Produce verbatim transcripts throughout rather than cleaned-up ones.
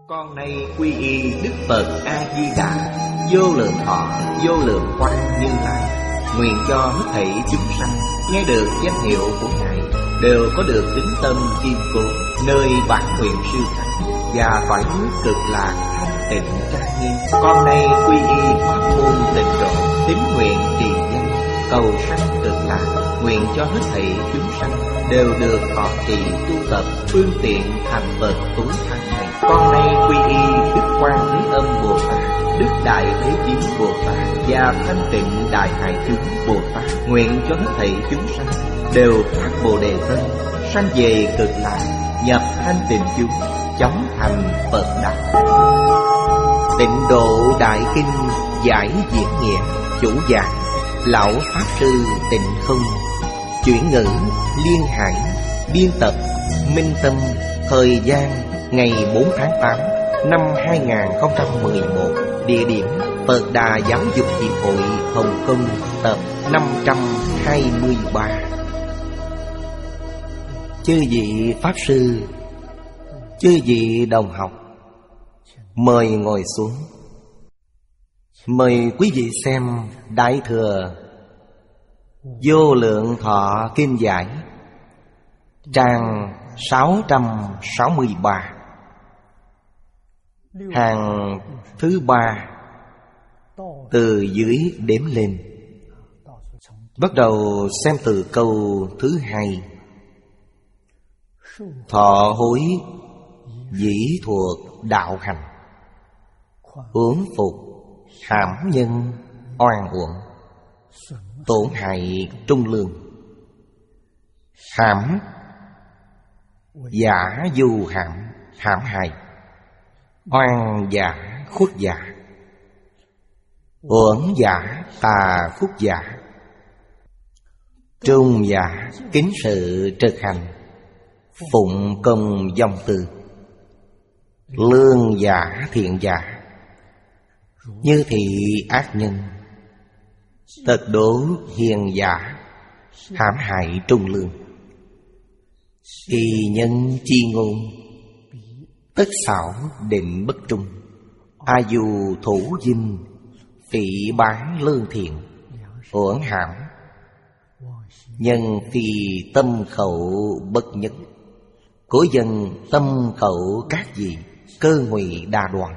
Con nay quy y Đức Phật A-di-đà, vô lượng thọ, vô lượng quang Như Lai. Nguyện cho hết thảy chúng sanh nghe được danh hiệu của Ngài đều có được tín tâm kiên cố, nơi bản nguyện siêu thắng và cõi nước cực lạc thanh tịnh trang nghiêm. Con nay quy y pháp môn tịnh độ, tín nguyện trì danh, cầu sanh cực lạc. Nguyện cho hết thảy chúng sanh đều được thọ trì tu tập phương tiện thành Phật tối thắng này. Con nay quy y Đức Quan Thế Âm Bồ Tát, Đức Đại Thế Chí Bồ Tát và Thanh Tịnh Đại Hải Chúng Bồ Tát. Nguyện cho hết thảy chúng sanh đều phát Bồ Đề tâm, sanh về cực lạc, nhập thanh tịnh chúng, chóng thành Phật đạo. Tịnh Độ Đại Kinh giải diễn nghĩa. Chủ giảng Lão Pháp Sư Tịnh Không. Chuyển ngữ Liên Hải. Biên tập Minh Tâm. Thời gian ngày bốn tháng tám năm hai nghìn không trăm mười một. Địa điểm Phật Đà Giáo dục Hiệp hội Hồng Kông. Tập năm trăm hai mươi ba. Chư vị Pháp Sư, chư vị đồng học, mời ngồi xuống. Mời quý vị xem Đại Thừa Vô Lượng Thọ Kinh Giải, trang sáu trăm sáu mươi ba, hàng thứ ba từ dưới đếm lên. Bắt đầu xem từ câu thứ hai. Thọ hối dĩ thuộc đạo hành, uống phục hãm nhân oan uổng, tổn hại trung lương. Hãm giả du hãm, hãm hại. Oan giả khuất giả, uổng giả tà phúc giả. Trung giả kính sự trực hành, phụng công dòng từ. Lương giả thiện giả, như thị ác nhân. Tật đố hiền giả, hãm hại trung lương. Kỳ nhân chi ngôn, tất xảo định bất trung. A dù thủ dinh, phỉ bán lương thiện, uổng hãm. Nhân phi tâm khẩu bất nhất, của dân tâm khẩu các gì, cơ ngụy đa đoan.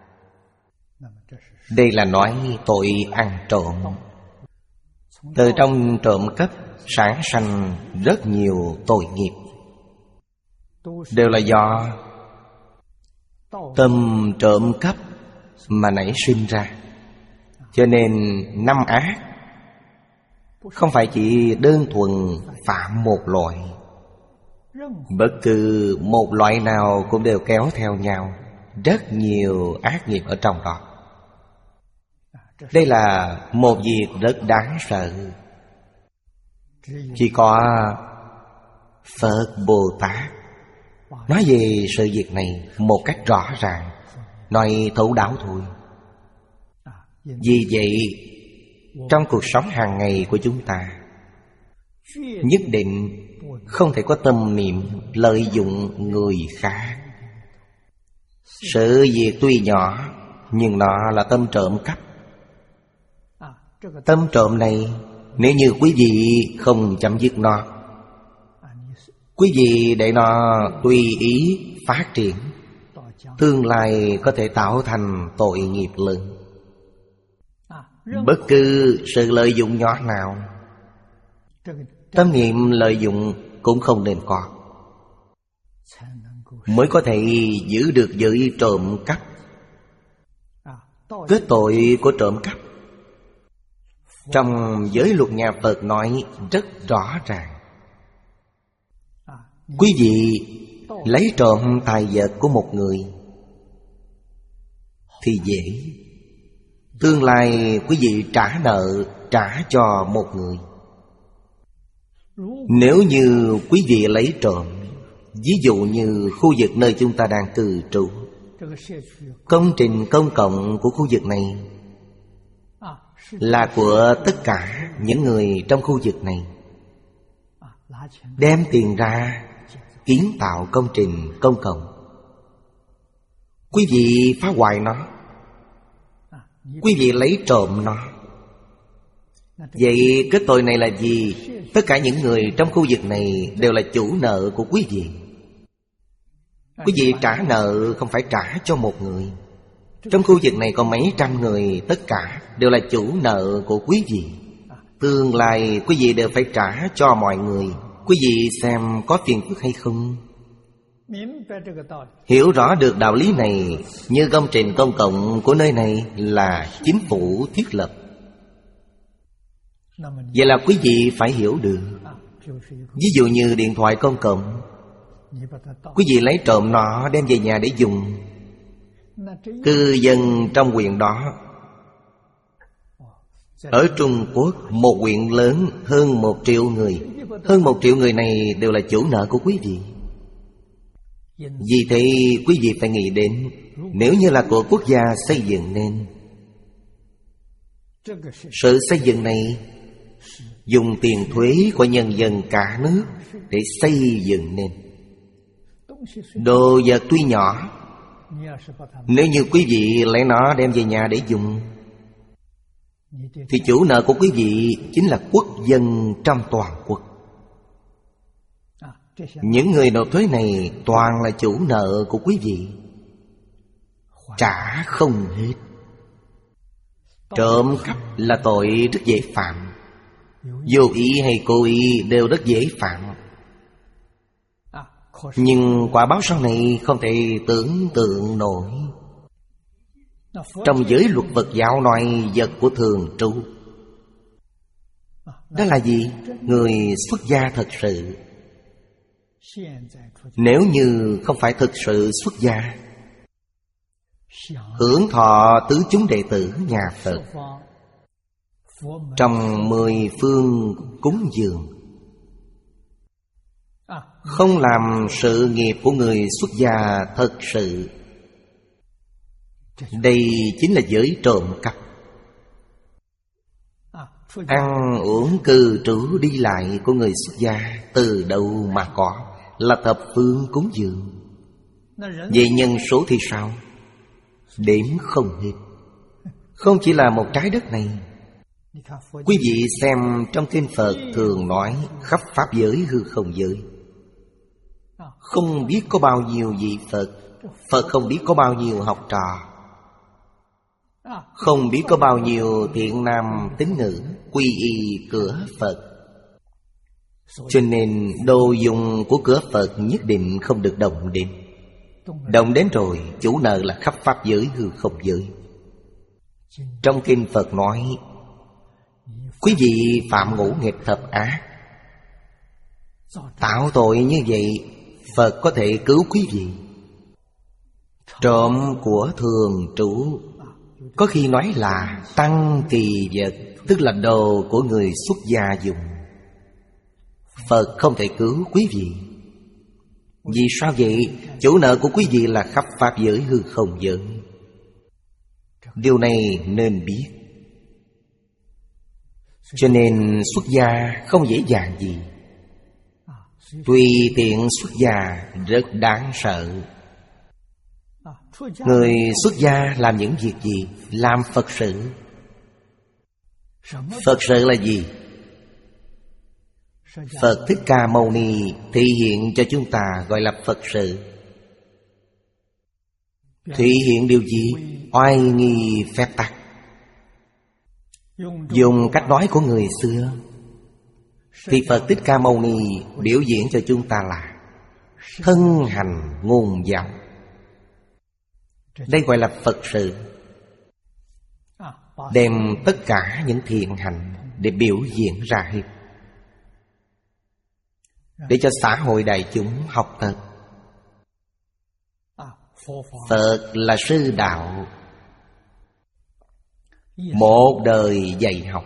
Đây là nói tội ăn trộm. Từ trong trộm cắp sản sanh rất nhiều tội nghiệp, đều là do tâm trộm cắp mà nảy sinh ra. Cho nên năm ác không phải chỉ đơn thuần phạm một loại, bất cứ một loại nào cũng đều kéo theo nhau rất nhiều ác nghiệp ở trong đó. Đây là một việc rất đáng sợ. Chỉ có Phật Bồ Tát nói về sự việc này một cách rõ ràng, nói thấu đáo thôi. Vì vậy trong cuộc sống hàng ngày của chúng ta nhất định không thể có tâm niệm lợi dụng người khác. Sự việc tuy nhỏ nhưng nó là tâm trộm cắp. Tâm trộm này nếu như quý vị không chấm dứt nó, quý vị để nó tùy ý phát triển, tương lai có thể tạo thành tội nghiệp lớn. Bất cứ sự lợi dụng nhỏ nào, tâm niệm lợi dụng cũng không nên có, mới có thể giữ được giới trộm cắp. Kết tội của trộm cắp trong giới luật nhà Phật nói rất rõ ràng. Quý vị lấy trộm tài vật của một người thì dễ, tương lai quý vị trả nợ trả cho một người. Nếu như quý vị lấy trộm, ví dụ như khu vực nơi chúng ta đang cư trú, công trình công cộng của khu vực này là của tất cả những người trong khu vực này, đem tiền ra kiến tạo công trình công cộng, quý vị phá hoại nó, quý vị lấy trộm nó. Vậy kết tội này là gì? Tất cả những người trong khu vực này đều là chủ nợ của quý vị. Quý vị trả nợ không phải trả cho một người. Trong khu vực này có mấy trăm người, tất cả đều là chủ nợ của quý vị. Tương lai quý vị đều phải trả cho mọi người. Quý vị xem có phiền phức hay không? Hiểu rõ được đạo lý này, như công trình công cộng của nơi này là chính phủ thiết lập. Vậy là quý vị phải hiểu được. Ví dụ như điện thoại công cộng, quý vị lấy trộm nó đem về nhà để dùng. Cư dân trong huyện đó, ở Trung Quốc, một huyện lớn hơn một triệu người, hơn một triệu người này đều là chủ nợ của quý vị. Vì thế quý vị phải nghĩ đến, nếu như là của quốc gia xây dựng nên, sự xây dựng này dùng tiền thuế của nhân dân cả nước để xây dựng nên. Đồ vật tuy nhỏ, nếu như quý vị lấy nó đem về nhà để dùng, thì chủ nợ của quý vị chính là quốc dân trong toàn quốc. Những người nộp thuế này toàn là chủ nợ của quý vị, trả không hết. Trộm cắp là tội rất dễ phạm, vô ý hay cố ý đều rất dễ phạm. Nhưng quả báo sau này không thể tưởng tượng nổi. Trong giới luật Phật giáo nói vật của thường tru. Đó là gì? Người xuất gia thật sự. Nếu như không phải thực sự xuất gia, hưởng thọ tứ chúng đệ tử nhà Phật, trong mười phương cúng dường, không làm sự nghiệp của người xuất gia thật sự, đây chính là giới trộm cắp. Ăn uống cư trú đi lại của người xuất gia từ đâu mà có? Là thập phương cúng dường. Vậy nhân số thì sao? Đếm không hết. Không chỉ là một trái đất này. Quý vị xem trong kinh Phật thường nói khắp pháp giới hư không giới, không biết có bao nhiêu vị Phật. Phật không biết có bao nhiêu học trò, không biết có bao nhiêu thiện nam tín nữ quy y cửa Phật. Cho nên đồ dùng của cửa Phật nhất định không được động đến. Động đến rồi chủ nợ là khắp pháp giới hư không giới. Trong kinh Phật nói, quý vị phạm ngũ nghịch thập ác, tạo tội như vậy, Phật có thể cứu quý vị. Trộm của thường trụ, có khi nói là tăng kỳ vật, tức là đồ của người xuất gia dùng. Phật không thể cứu quý vị. Vì sao vậy? Chủ nợ của quý vị là khắp pháp giới hư không giới. Điều này nên biết. Cho nên xuất gia không dễ dàng gì. Tùy tiện xuất gia rất đáng sợ. Người xuất gia làm những việc gì? Làm Phật sự. Phật sự là gì? Phật Thích Ca Mâu Ni thể hiện cho chúng ta gọi là Phật sự. Thể hiện điều gì? Oai nghi phép tắc. Dùng cách nói của người xưa, thì Phật Thích Ca Mâu Ni biểu diễn cho chúng ta là thân hành ngôn giáo. Đây gọi là Phật sự. Đem tất cả những thiện hành để biểu diễn ra hết, để cho xã hội đại chúng học tập. Phật là sư đạo, một đời dạy học.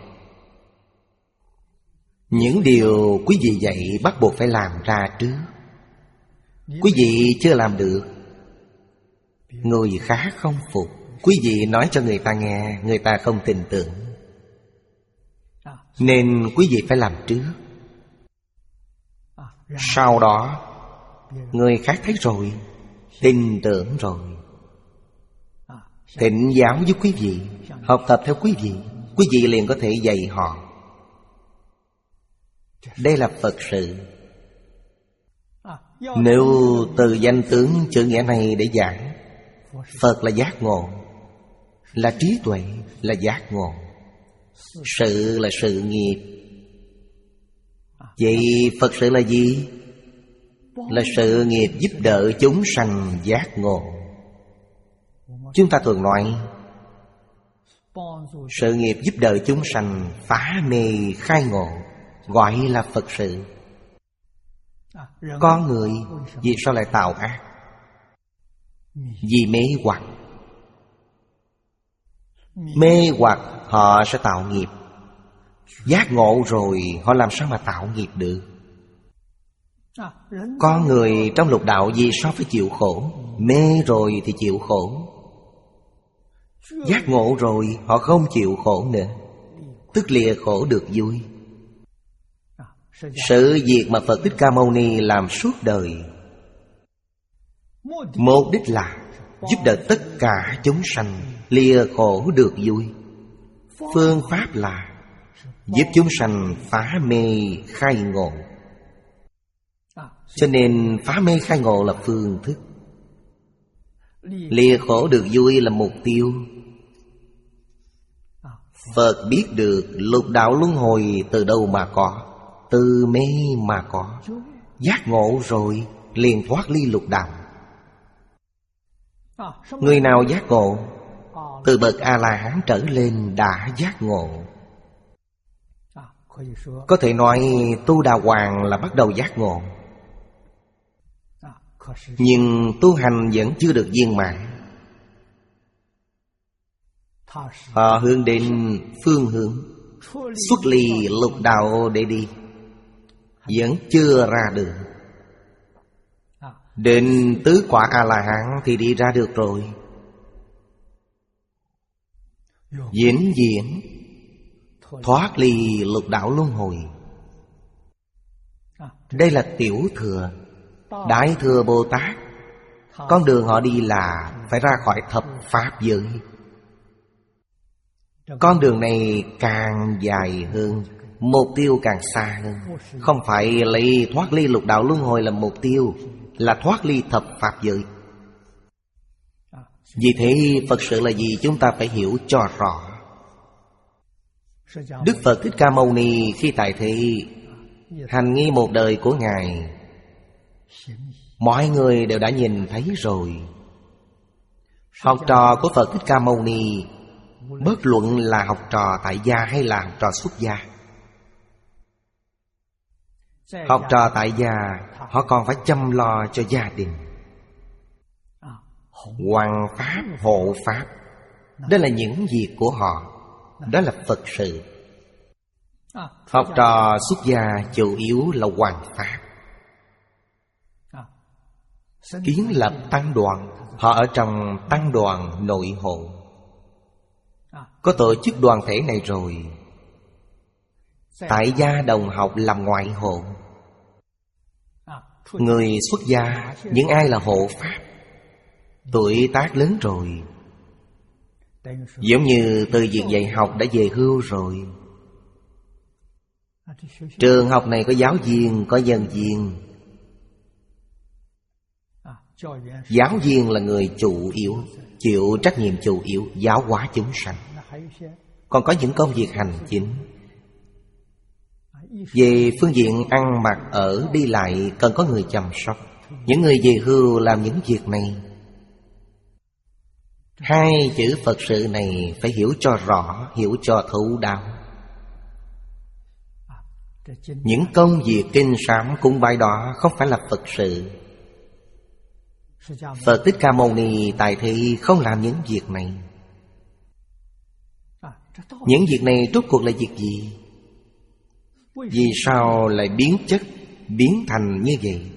Những điều quý vị dạy bắt buộc phải làm ra trước. Quý vị chưa làm được, người khác không phục. Quý vị nói cho người ta nghe, người ta không tin tưởng. Nên quý vị phải làm trước. Sau đó người khác thấy rồi, tin tưởng rồi, thịnh giáo với quý vị, học tập theo quý vị, quý vị liền có thể dạy họ. Đây là Phật sự. Nếu từ danh tướng chữ nghĩa này để giảng, Phật là giác ngộ, là trí tuệ, là giác ngộ. Sự là sự nghiệp. Vậy Phật sự là gì? Là sự nghiệp giúp đỡ chúng sanh giác ngộ. Chúng ta thường nói sự nghiệp giúp đỡ chúng sanh phá mê khai ngộ, gọi là Phật sự. Con người vì sao lại tạo ác? Vì mê hoặc. Mê hoặc họ sẽ tạo nghiệp. Giác ngộ rồi họ làm sao mà tạo nghiệp được? Con người trong lục đạo vì sao phải chịu khổ? Mê rồi thì chịu khổ. Giác ngộ rồi họ không chịu khổ nữa, tức lìa khổ được vui. Sự việc mà Phật Thích Ca Mâu Ni làm suốt đời, mục đích là giúp đỡ tất cả chúng sanh lìa khổ được vui. Phương pháp là giúp chúng sanh phá mê khai ngộ. Cho nên phá mê khai ngộ là phương thức, lìa khổ được vui là mục tiêu. Phật biết được lục đạo luân hồi từ đâu mà có? Từ mê mà có. Giác ngộ rồi liền thoát ly lục đạo. Người nào giác ngộ? Từ bậc A-la-hán trở lên đã giác ngộ. Có thể nói tu đà hoàng là bắt đầu giác ngộ, nhưng tu hành vẫn chưa được viên mãn. Họ hướng đến phương hướng xuất ly lục đạo để đi, vẫn chưa ra được. Đến tứ quả A-la-hán thì đi ra được rồi. Vĩnh viễn thoát ly lục đạo luân hồi. Đây là tiểu thừa. Đại thừa Bồ Tát, con đường họ đi là phải ra khỏi thập pháp giới. Con đường này càng dài hơn, mục tiêu càng xa hơn. Không phải lấy thoát ly lục đạo luân hồi làm mục tiêu, là thoát ly thập pháp giới. Vì thế Phật sự là gì chúng ta phải hiểu cho rõ. Đức Phật Thích Ca Mâu Ni khi tại thế hành nghi một đời của Ngài, mọi người đều đã nhìn thấy rồi. Học trò của Phật Thích Ca Mâu Ni, bất luận là học trò tại gia hay là học trò xuất gia, học trò tại gia họ còn phải chăm lo cho gia đình. Hoằng pháp, hộ pháp, đó là những việc của họ. Đó là Phật sự. Học trò xuất gia chủ yếu là hoằng pháp, kiến lập tăng đoàn. Họ ở trong tăng đoàn nội hộ. Có tổ chức đoàn thể này rồi, tại gia đồng học làm ngoại hộ. Người xuất gia, những ai là hộ pháp, tuổi tác lớn rồi, giống như từ việc dạy học đã về hưu rồi. Trường học này có giáo viên, có nhân viên. Giáo viên là người chủ yếu, chịu trách nhiệm chủ yếu, giáo hóa chúng sanh. Còn có những công việc hành chính. Về phương diện ăn mặc ở đi lại cần có người chăm sóc. Những người về hưu làm những việc này. Hai chữ Phật sự này phải hiểu cho rõ, hiểu cho thấu đáo. Những công việc kinh sám cúng bái đó không phải là Phật sự. Phật Thích Ca Mâu Ni tại thế không làm những việc này. Những việc này rốt cuộc là việc gì? Vì sao lại biến chất, biến thành như vậy?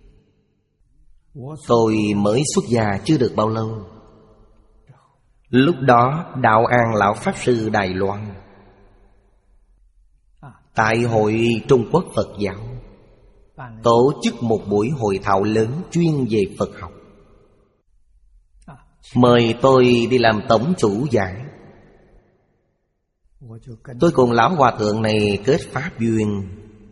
Tôi mới xuất gia chưa được bao lâu. Lúc đó Đạo An Lão Pháp Sư Đài Loan tại Hội Trung Quốc Phật giáo tổ chức một buổi hội thảo lớn chuyên về Phật học. mời tôi đi làm tổng chủ giảng. Tôi cùng lão hòa thượng này kết pháp duyên,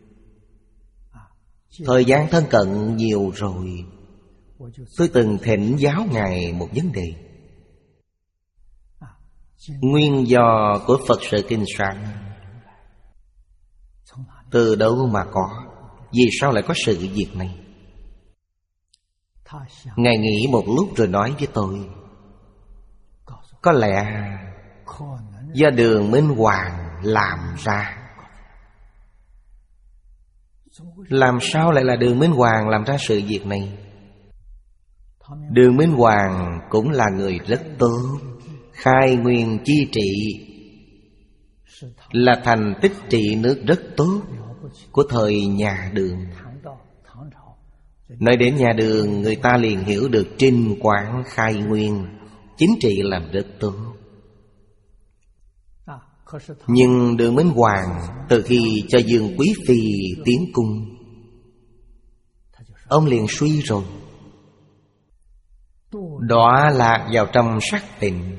thời gian thân cận nhiều rồi. Tôi từng thỉnh giáo Ngài một vấn đề. Nguyên do của Phật sự kinh soạn từ đâu mà có? Vì sao lại có sự việc này? Ngài nghĩ một lúc rồi nói với tôi, có lẽ do Đường Minh Hoàng làm ra. Làm sao lại là Đường Minh Hoàng làm ra sự việc này? Đường Minh Hoàng cũng là người rất tốt, khai nguyên chi trị, là thành tích trị nước rất tốt của thời nhà Đường. Nói đến nhà Đường, người ta liền hiểu được trinh quán khai nguyên, chính trị làm rất tốt. Nhưng Đường Minh Hoàng từ khi cho Dương Quý Phi tiến cung, ông liền suy rồi, đọa lạc vào trong sắc tình.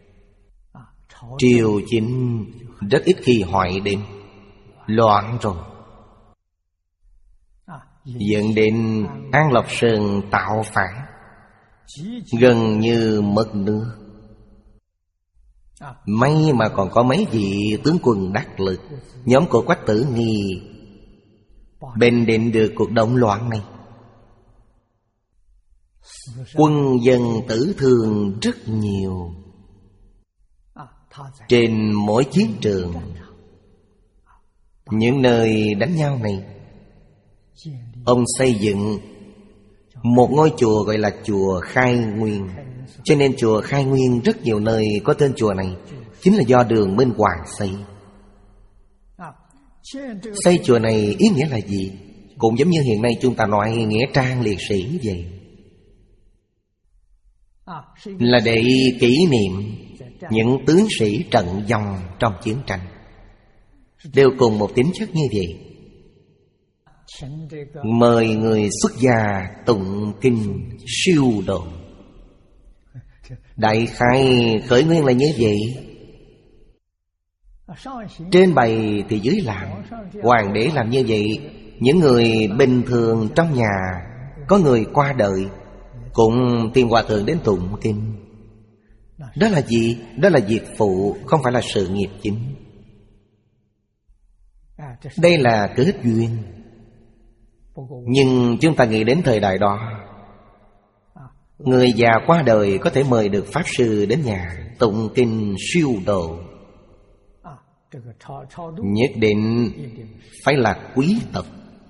Triều chính rất ít khi hỏi đến, loạn rồi, dẫn đến An Lộc Sơn tạo phản, gần như mất nước. May mà còn có mấy vị tướng quân đắc lực, nhóm của Quách Tử Nghi, bền định được cuộc động loạn này. Quân dân tử thương rất nhiều. Trên mỗi chiến trường, những nơi đánh nhau này, ông xây dựng một ngôi chùa gọi là chùa Khai Nguyên. Cho nên chùa Khai Nguyên rất nhiều nơi có tên chùa này, chính là do Đường Minh Hoàng xây. Xây chùa này ý nghĩa là gì? Cũng giống như hiện nay chúng ta nói nghĩa trang liệt sĩ vậy, là để kỷ niệm những tướng sĩ trận vong trong chiến tranh. Đều cùng một tính chất như vậy. Mời người xuất gia tụng kinh siêu độ. Đại khái khởi nguyên là như vậy. Trên bày thì dưới làm. Hoàng đế làm như vậy. Những người bình thường trong nhà, có người qua đời, cũng tìm hòa thượng đến tụng kinh. Đó là gì? Đó là việc phụ, không phải là sự nghiệp chính. Đây là kết duyên. Nhưng chúng ta nghĩ đến thời đại đó, người già qua đời có thể mời được pháp sư đến nhà tụng kinh siêu độ. Nhất định phải là quý tộc,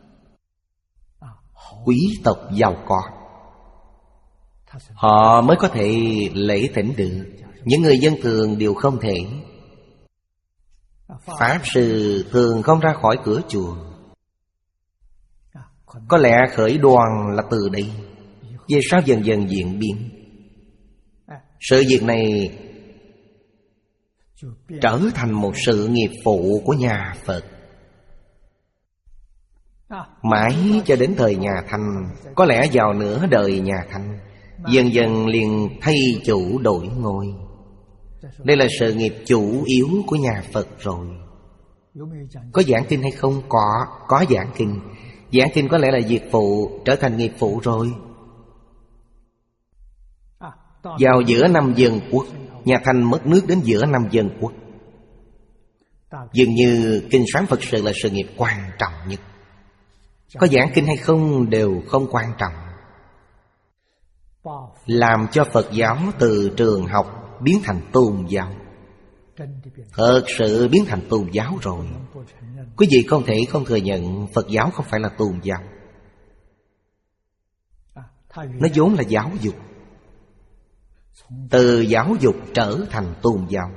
quý tộc giàu có, họ mới có thể lễ thỉnh được. Những người dân thường đều không thể. Pháp sư thường không ra khỏi cửa chùa. Có lẽ khởi đoan là từ đây, về sau dần dần diễn biến. Sự việc này trở thành một sự nghiệp phụ của nhà Phật. Mãi cho đến thời nhà Thanh, có lẽ vào nửa đời nhà Thanh, dần dần liền thay chủ đổi ngôi. Đây là sự nghiệp chủ yếu của nhà Phật rồi. Có giảng kinh hay không? Có, có giảng kinh. Giảng kinh có lẽ là việc phụ, trở thành nghiệp phụ rồi. Vào giữa năm Dân Quốc, nhà Thanh mất nước đến giữa năm Dân Quốc. Dường như kinh soán Phật sự là sự nghiệp quan trọng nhất. Có giảng kinh hay không đều không quan trọng. Làm cho Phật giáo từ trường học biến thành tôn giáo, thật sự biến thành tôn giáo rồi. Quý vị không thể không thừa nhận Phật giáo không phải là tôn giáo. Nó vốn là giáo dục. Từ giáo dục trở thành tôn giáo.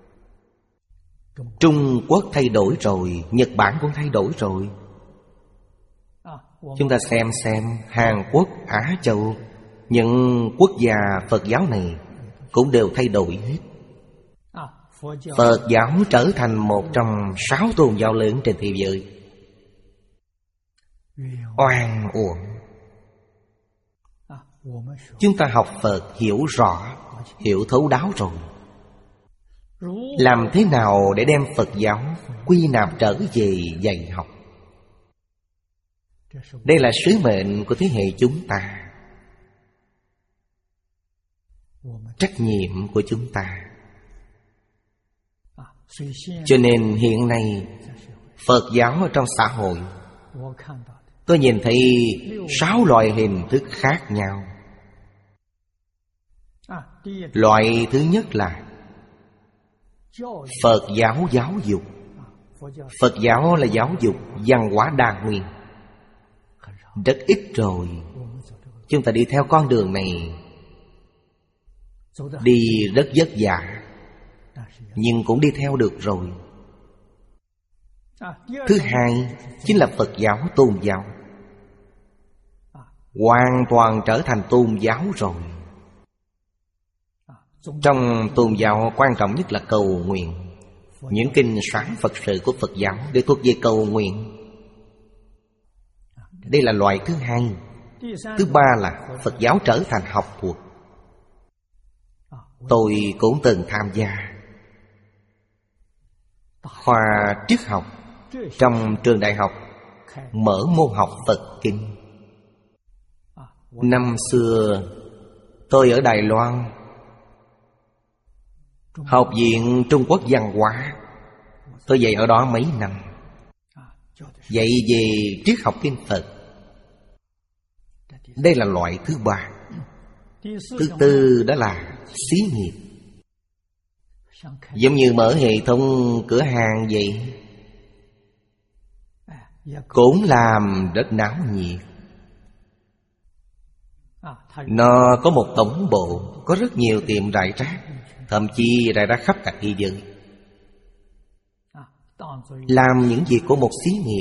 Trung Quốc thay đổi rồi, Nhật Bản cũng thay đổi rồi. Chúng ta xem xem Hàn Quốc, Á Châu, những quốc gia Phật giáo này cũng đều thay đổi hết. Phật giáo trở thành một trong sáu tôn giáo lớn trên thế giới. Oan uổng. Chúng ta học Phật hiểu rõ, hiểu thấu đáo rồi. Làm thế nào để đem Phật giáo quy nạp trở về dạy học? Đây là sứ mệnh của thế hệ chúng ta, trách nhiệm của chúng ta. Cho nên hiện nay Phật giáo ở trong xã hội, tôi nhìn thấy sáu loại hình thức khác nhau. Loại thứ nhất là Phật giáo giáo dục. Phật giáo là giáo dục văn hóa đa nguyên. Rất ít rồi. Chúng ta đi theo con đường này, đi rất vất vả, nhưng cũng đi theo được rồi. Thứ hai chính là Phật giáo tôn giáo, hoàn toàn trở thành tôn giáo rồi. Trong tôn giáo quan trọng nhất là cầu nguyện. Những kinh soạn Phật sự của Phật giáo đều thuộc về cầu nguyện. Đây là loại thứ hai. Thứ ba là Phật giáo trở thành học thuật. Tôi cũng từng tham gia khoa triết học trong trường đại học, mở môn học Phật kinh. Năm xưa tôi ở Đài Loan, Học viện Trung Quốc Văn hóa, tôi dạy ở đó mấy năm, dạy về triết học kinh Phật. Đây là loại thứ ba. Thứ tư đó là xí nghiệp, giống như mở hệ thống cửa hàng vậy, cũng làm rất náo nhiệt. Nó có một tổng bộ, có rất nhiều tiệm rải rác, thậm chí rải rác khắp cả thế giới. Làm những việc của một xí nghiệp,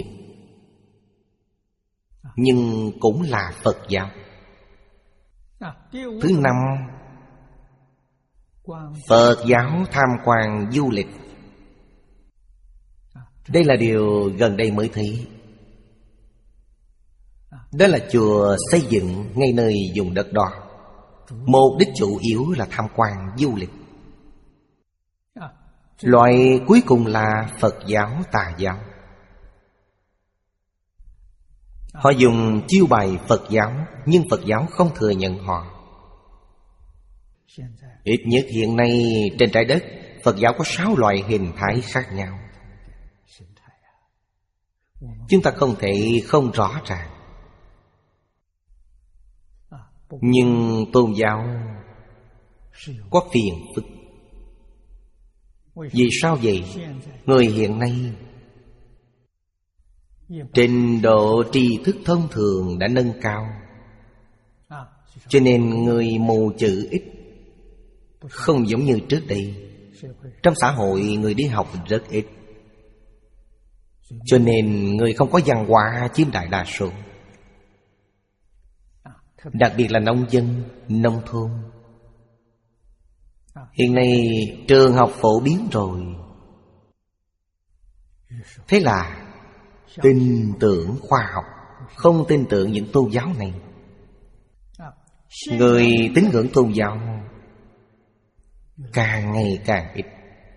nhưng cũng là Phật giáo. Thứ năm, Phật giáo tham quan du lịch. Đây là điều gần đây mới thấy. Đó là chùa xây dựng ngay nơi vùng đất đó, mục đích chủ yếu là tham quan du lịch. Loại cuối cùng là Phật giáo tà giáo. Họ dùng chiêu bài Phật giáo, nhưng Phật giáo không thừa nhận họ. Ít nhất hiện nay trên trái đất, Phật giáo có sáu loại hình thái khác nhau. Chúng ta không thể không rõ ràng. Nhưng tôn giáo có phiền phức. Vì sao vậy? Người hiện nay trình độ tri thức thông thường đã nâng cao, cho nên người mù chữ ít, không giống như trước đây. Trong xã hội người đi học rất ít, cho nên người không có văn hóa chiếm đại đa số. Đặc biệt là nông dân, nông thôn. Hiện nay trường học phổ biến rồi, thế là tin tưởng khoa học, không tin tưởng những tôn giáo này. Người tín ngưỡng tôn giáo càng ngày càng ít.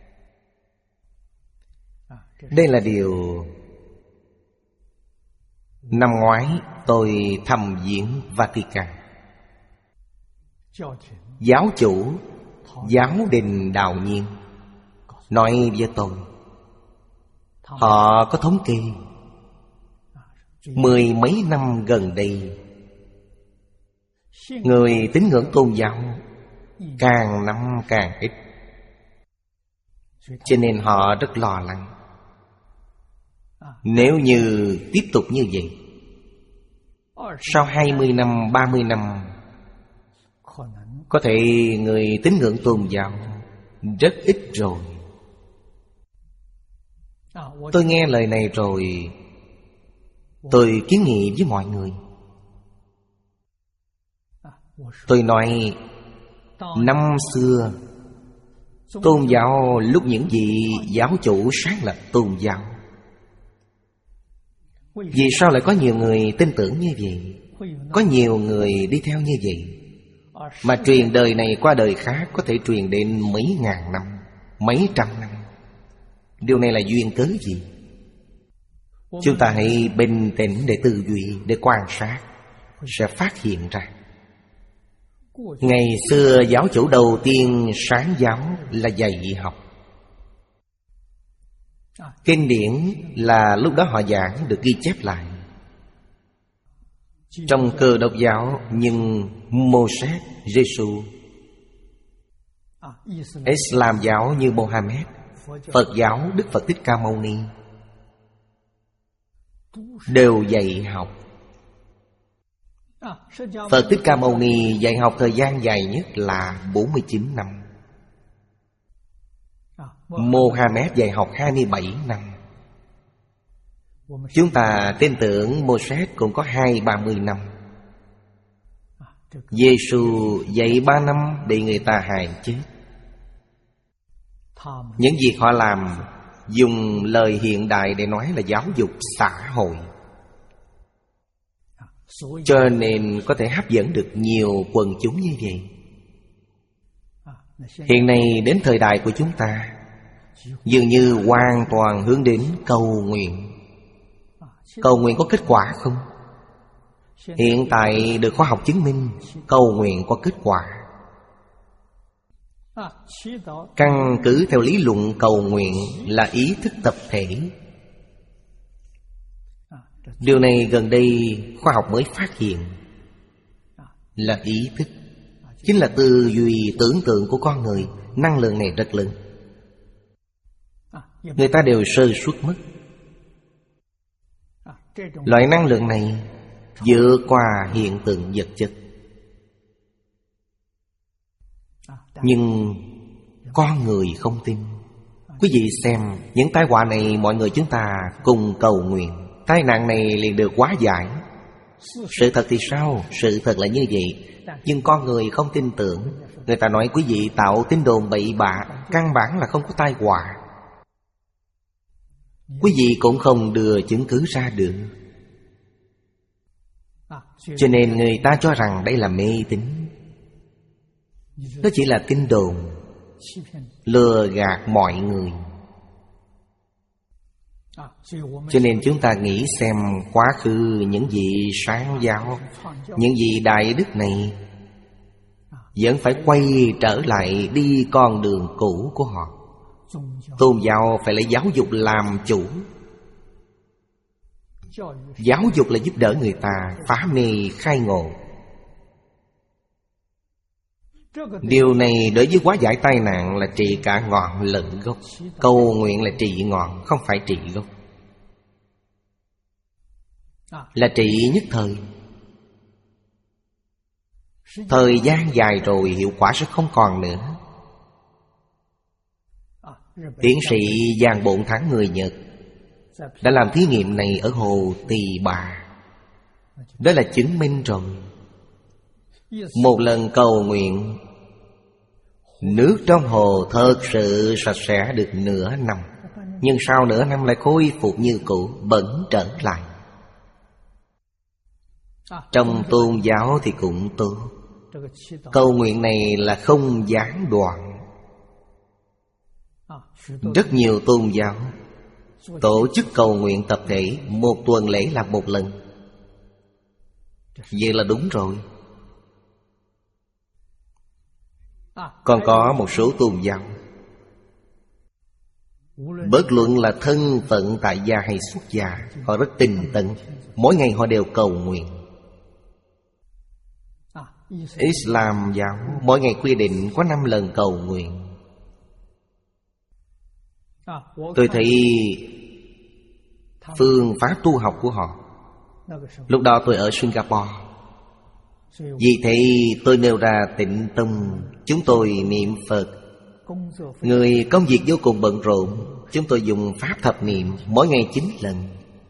Đây là điều năm ngoái tôi thăm viếng Vatican. Giáo chủ Giáo đình Đào Nhiên nói với tôi, họ có thống kê mười mấy năm gần đây, người tín ngưỡng tôn giáo càng năm càng ít. Cho nên họ rất lo lắng. Nếu như tiếp tục như vậy, sau hai mươi năm, ba mươi năm, có thể người tín ngưỡng tôn giáo rất ít rồi. Tôi nghe lời này rồi, tôi kiến nghị với mọi người. Tôi nói, năm xưa tôn giáo lúc những vị giáo chủ sáng lập tôn giáo, vì sao lại có nhiều người tin tưởng như vậy? Có nhiều người đi theo như vậy, mà truyền đời này qua đời khác có thể truyền đến mấy ngàn năm, mấy trăm năm. Điều này là duyên cớ gì? Chúng ta hãy bình tĩnh để tư duy, để quan sát, sẽ phát hiện ra. Ngày xưa giáo chủ đầu tiên sáng giáo là dạy học. Kinh điển là lúc đó họ giảng được ghi chép lại. Trong Cơ Đốc giáo, nhưng Mô-sét, Giê-xu. Islam giáo như Mohammed. Phật giáo Đức Phật Thích Ca Mâu Ni đều dạy học. Phật Thích Ca Mâu Ni dạy học thời gian dài nhất là bốn mươi chín năm. Mohammed dạy học hai mươi bảy năm. Chúng ta tin tưởng Mô-sét cũng có hai ba mươi năm. Giê-xu dạy ba năm để người ta hại chết. Những việc họ làm dùng lời hiện đại để nói là giáo dục xã hội, cho nên có thể hấp dẫn được nhiều quần chúng như vậy. Hiện nay đến thời đại của chúng ta, dường như hoàn toàn hướng đến cầu nguyện. Cầu nguyện có kết quả không? Hiện tại được khoa học chứng minh cầu nguyện có kết quả. Căn cứ theo lý luận cầu nguyện là ý thức tập thể. Điều này gần đây khoa học mới phát hiện là ý thức. Chính là tư duy tưởng tượng của con người. Năng lượng này rất lớn. Người ta đều sơ suất mất. Loại năng lượng này vượt qua hiện tượng vật chất. Nhưng con người không tin. Quý vị xem, những tai họa này mọi người chúng ta cùng cầu nguyện, tai nạn này liền được hóa giải. Sự thật thì sao? Sự thật là như vậy. Nhưng con người không tin tưởng. Người ta nói quý vị tạo tin đồn bậy bạ, căn bản là không có tai họa. Quý vị cũng không đưa chứng cứ ra được. Cho nên người ta cho rằng đây là mê tín. Nó chỉ là tin đồn, lừa gạt mọi người. Cho nên chúng ta nghĩ xem quá khứ những vị sáng giáo, những vị đại đức này vẫn phải quay trở lại đi con đường cũ của họ. Tôn giáo phải lấy giáo dục làm chủ. Giáo dục là giúp đỡ người ta phá mê khai ngộ. Điều này đối với hóa giải tai nạn là trị cả ngọn lẫn gốc. Cầu nguyện là trị ngọn, không phải trị gốc. Là trị nhất thời. Thời gian dài rồi hiệu quả sẽ không còn nữa. Tiến sĩ Giang Bộn Thắng người Nhật đã làm thí nghiệm này ở hồ Tỳ Bà. Đó là chứng minh rồi. Một lần cầu nguyện, nước trong hồ thật sự sạch sẽ được nửa năm. Nhưng sau nửa năm lại khôi phục như cũ, bẩn trở lại. Trong tôn giáo thì cũng tốt. Cầu nguyện này là không gián đoạn. Rất nhiều tôn giáo tổ chức cầu nguyện tập thể, một tuần lễ làm một lần. Vậy là đúng rồi. Còn có một số tôn giáo, bất luận là thân phận tại gia hay xuất gia, họ rất tinh tấn. Mỗi ngày họ đều cầu nguyện. Islam giáo mỗi ngày quy định có năm lần cầu nguyện. Tôi thấy phương pháp tu học của họ. Lúc đó tôi ở Singapore. Vì thế tôi nêu ra Tịnh Tông. Chúng tôi niệm Phật. Người công việc vô cùng bận rộn. Chúng tôi dùng pháp thập niệm mỗi ngày chín lần.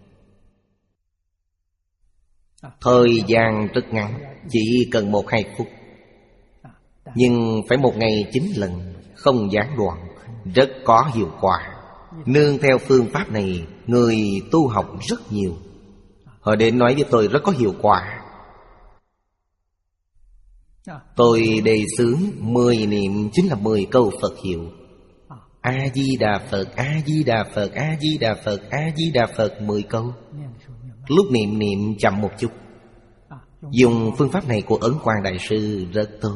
Thời gian rất ngắn, chỉ cần một hai phút. Nhưng phải một ngày chín lần, không gián đoạn, rất có hiệu quả. Nương theo phương pháp này, người tu học rất nhiều. Họ đến nói với tôi rất có hiệu quả. Tôi đề xướng mười niệm chính là mười câu Phật hiệu. A-di-đà Phật, A-di-đà Phật, A-di-đà Phật, A-di-đà Phật mười câu. Lúc niệm niệm chậm một chút. Dùng phương pháp này của Ấn Quang Đại Sư rất tốt.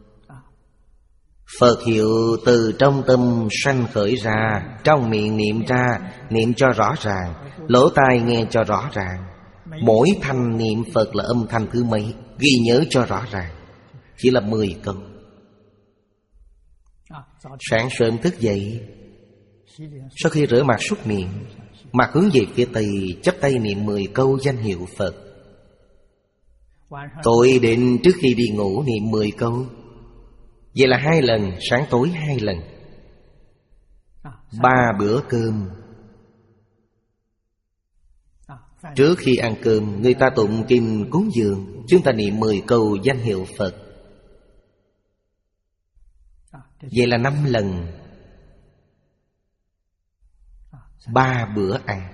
Phật hiệu từ trong tâm sanh khởi ra, trong miệng niệm ra, niệm cho rõ ràng, lỗ tai nghe cho rõ ràng. Mỗi thanh niệm Phật là âm thanh thứ mấy, ghi nhớ cho rõ ràng. Chỉ là mười câu. Sáng sớm thức dậy, sau khi rửa mặt súc miệng, mặt hướng về phía Tây, chắp tay niệm mười câu danh hiệu Phật. Tối đến trước khi đi ngủ niệm mười câu. Vậy là hai lần, sáng tối hai lần. Ba bữa cơm. Trước khi ăn cơm, người ta tụng kinh cúng dường, chúng ta niệm mười câu danh hiệu Phật. Vậy là năm lần. Ba bữa ăn.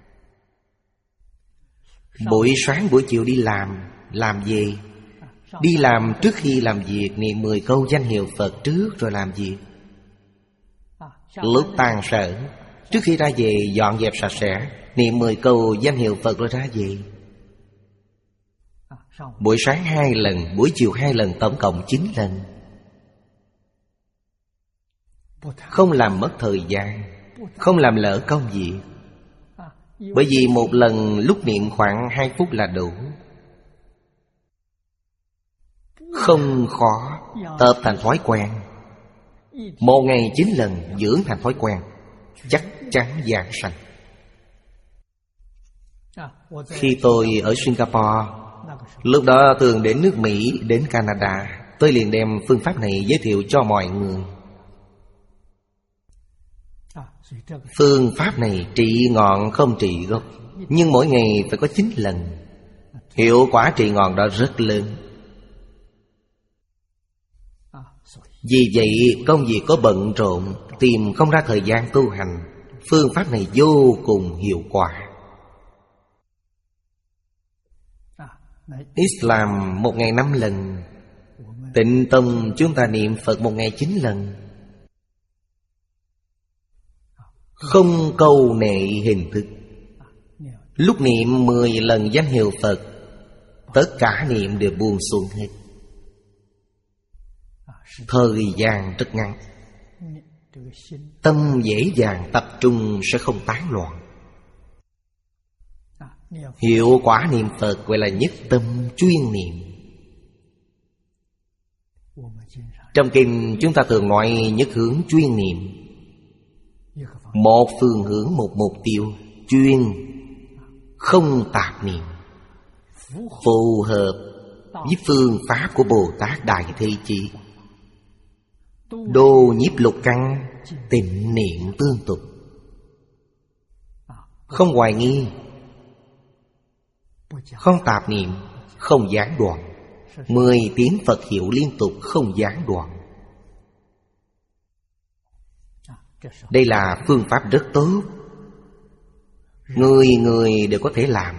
Buổi sáng buổi chiều đi làm. Làm gì? Đi làm trước khi làm việc niệm mười câu danh hiệu Phật trước rồi làm việc. Lúc tan sở, trước khi ra về dọn dẹp sạch sẽ, niệm mười câu danh hiệu Phật rồi ra về. Buổi sáng hai lần, buổi chiều hai lần, tổng cộng chín lần. Không làm mất thời gian, không làm lỡ công việc. Bởi vì một lần lúc niệm khoảng hai phút là đủ. Không khó, tập thành thói quen. Một ngày chín lần dưỡng thành thói quen, chắc chắn giảng sanh. Khi tôi ở Singapore, lúc đó thường đến nước Mỹ, đến Canada, tôi liền đem phương pháp này giới thiệu cho mọi người. Phương pháp này trị ngọn không trị gốc, nhưng mỗi ngày phải có chín lần. Hiệu quả trị ngọn đó rất lớn. Vì vậy công việc có bận rộn, tìm không ra thời gian tu hành, phương pháp này vô cùng hiệu quả. Islam một ngày năm lần, Tịnh Tông chúng ta niệm Phật một ngày chín lần. Không câu nệ hình thức. Lúc niệm mười lần danh hiệu Phật, tất cả niệm đều buông xuống hết. Thời gian rất ngắn, tâm dễ dàng tập trung, sẽ không tán loạn. Hiệu quả niệm Phật gọi là nhất tâm chuyên niệm. Trong kinh chúng ta thường nói nhất hướng chuyên niệm. Một phương hướng, một mục tiêu, chuyên, không tạp niệm, phù hợp với phương pháp của Bồ Tát Đại Thế Chí. Đô nhiếp lục căn, tịnh niệm tương tục, không hoài nghi, không tạp niệm, không gián đoạn. Mười tiếng Phật hiệu liên tục không gián đoạn. Đây là phương pháp rất tốt, người người đều có thể làm.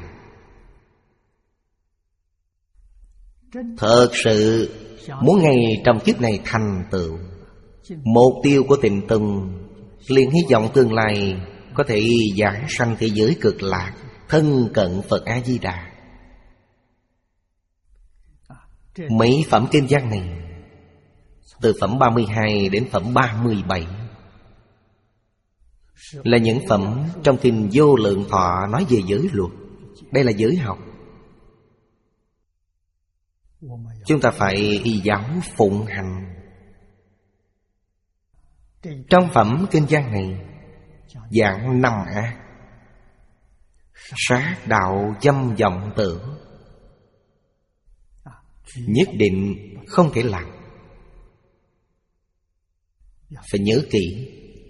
Thật sự muốn ngay trong kiếp này thành tựu mục tiêu của Tịnh Tông, liền hy vọng tương lai có thể giảng sanh thế giới cực lạc, thân cận Phật A-di-đà. Mấy phẩm kinh văn này, từ phẩm ba mươi hai đến phẩm ba mươi bảy, là những phẩm trong kinh Vô Lượng Thọ nói về giới luật. Đây là giới học. Chúng ta phải y giáo phụng hành. Trong phẩm kinh văn này giảng năm ác: sát đạo, dâm vọng tưởng. Nhất định không thể làm. Phải nhớ kỹ.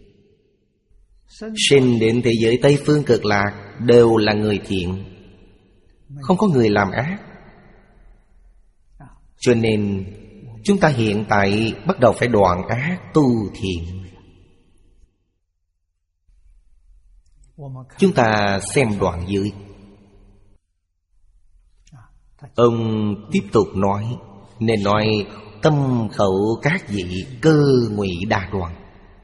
Sinh đến thế giới Tây Phương Cực Lạc đều là người thiện, không có người làm ác. Cho nên chúng ta hiện tại bắt đầu phải đoạn ác tu thiện. Chúng ta xem đoạn dưới. Ông tiếp tục nói: Nên nói tâm khẩu các vị cơ ngụy đa đoan.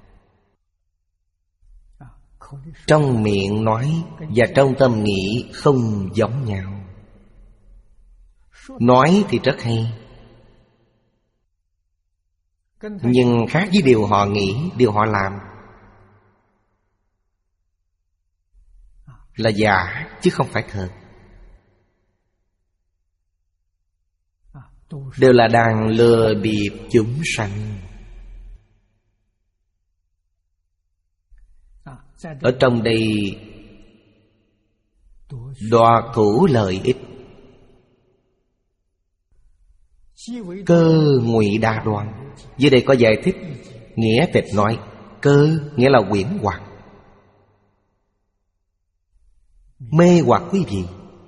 Trong miệng nói và trong tâm nghĩ không giống nhau. Nói thì rất hay, nhưng khác với điều họ nghĩ, điều họ làm là giả chứ không phải thật. Đều là đang lừa bịp chúng sanh. Ở trong đây đoạt thủ lợi ích, cơ ngụy đa đoan. Dưới đây có giải thích. Nghĩa tịch nói cơ nghĩa là huyễn hoặc, mê hoặc quý vị.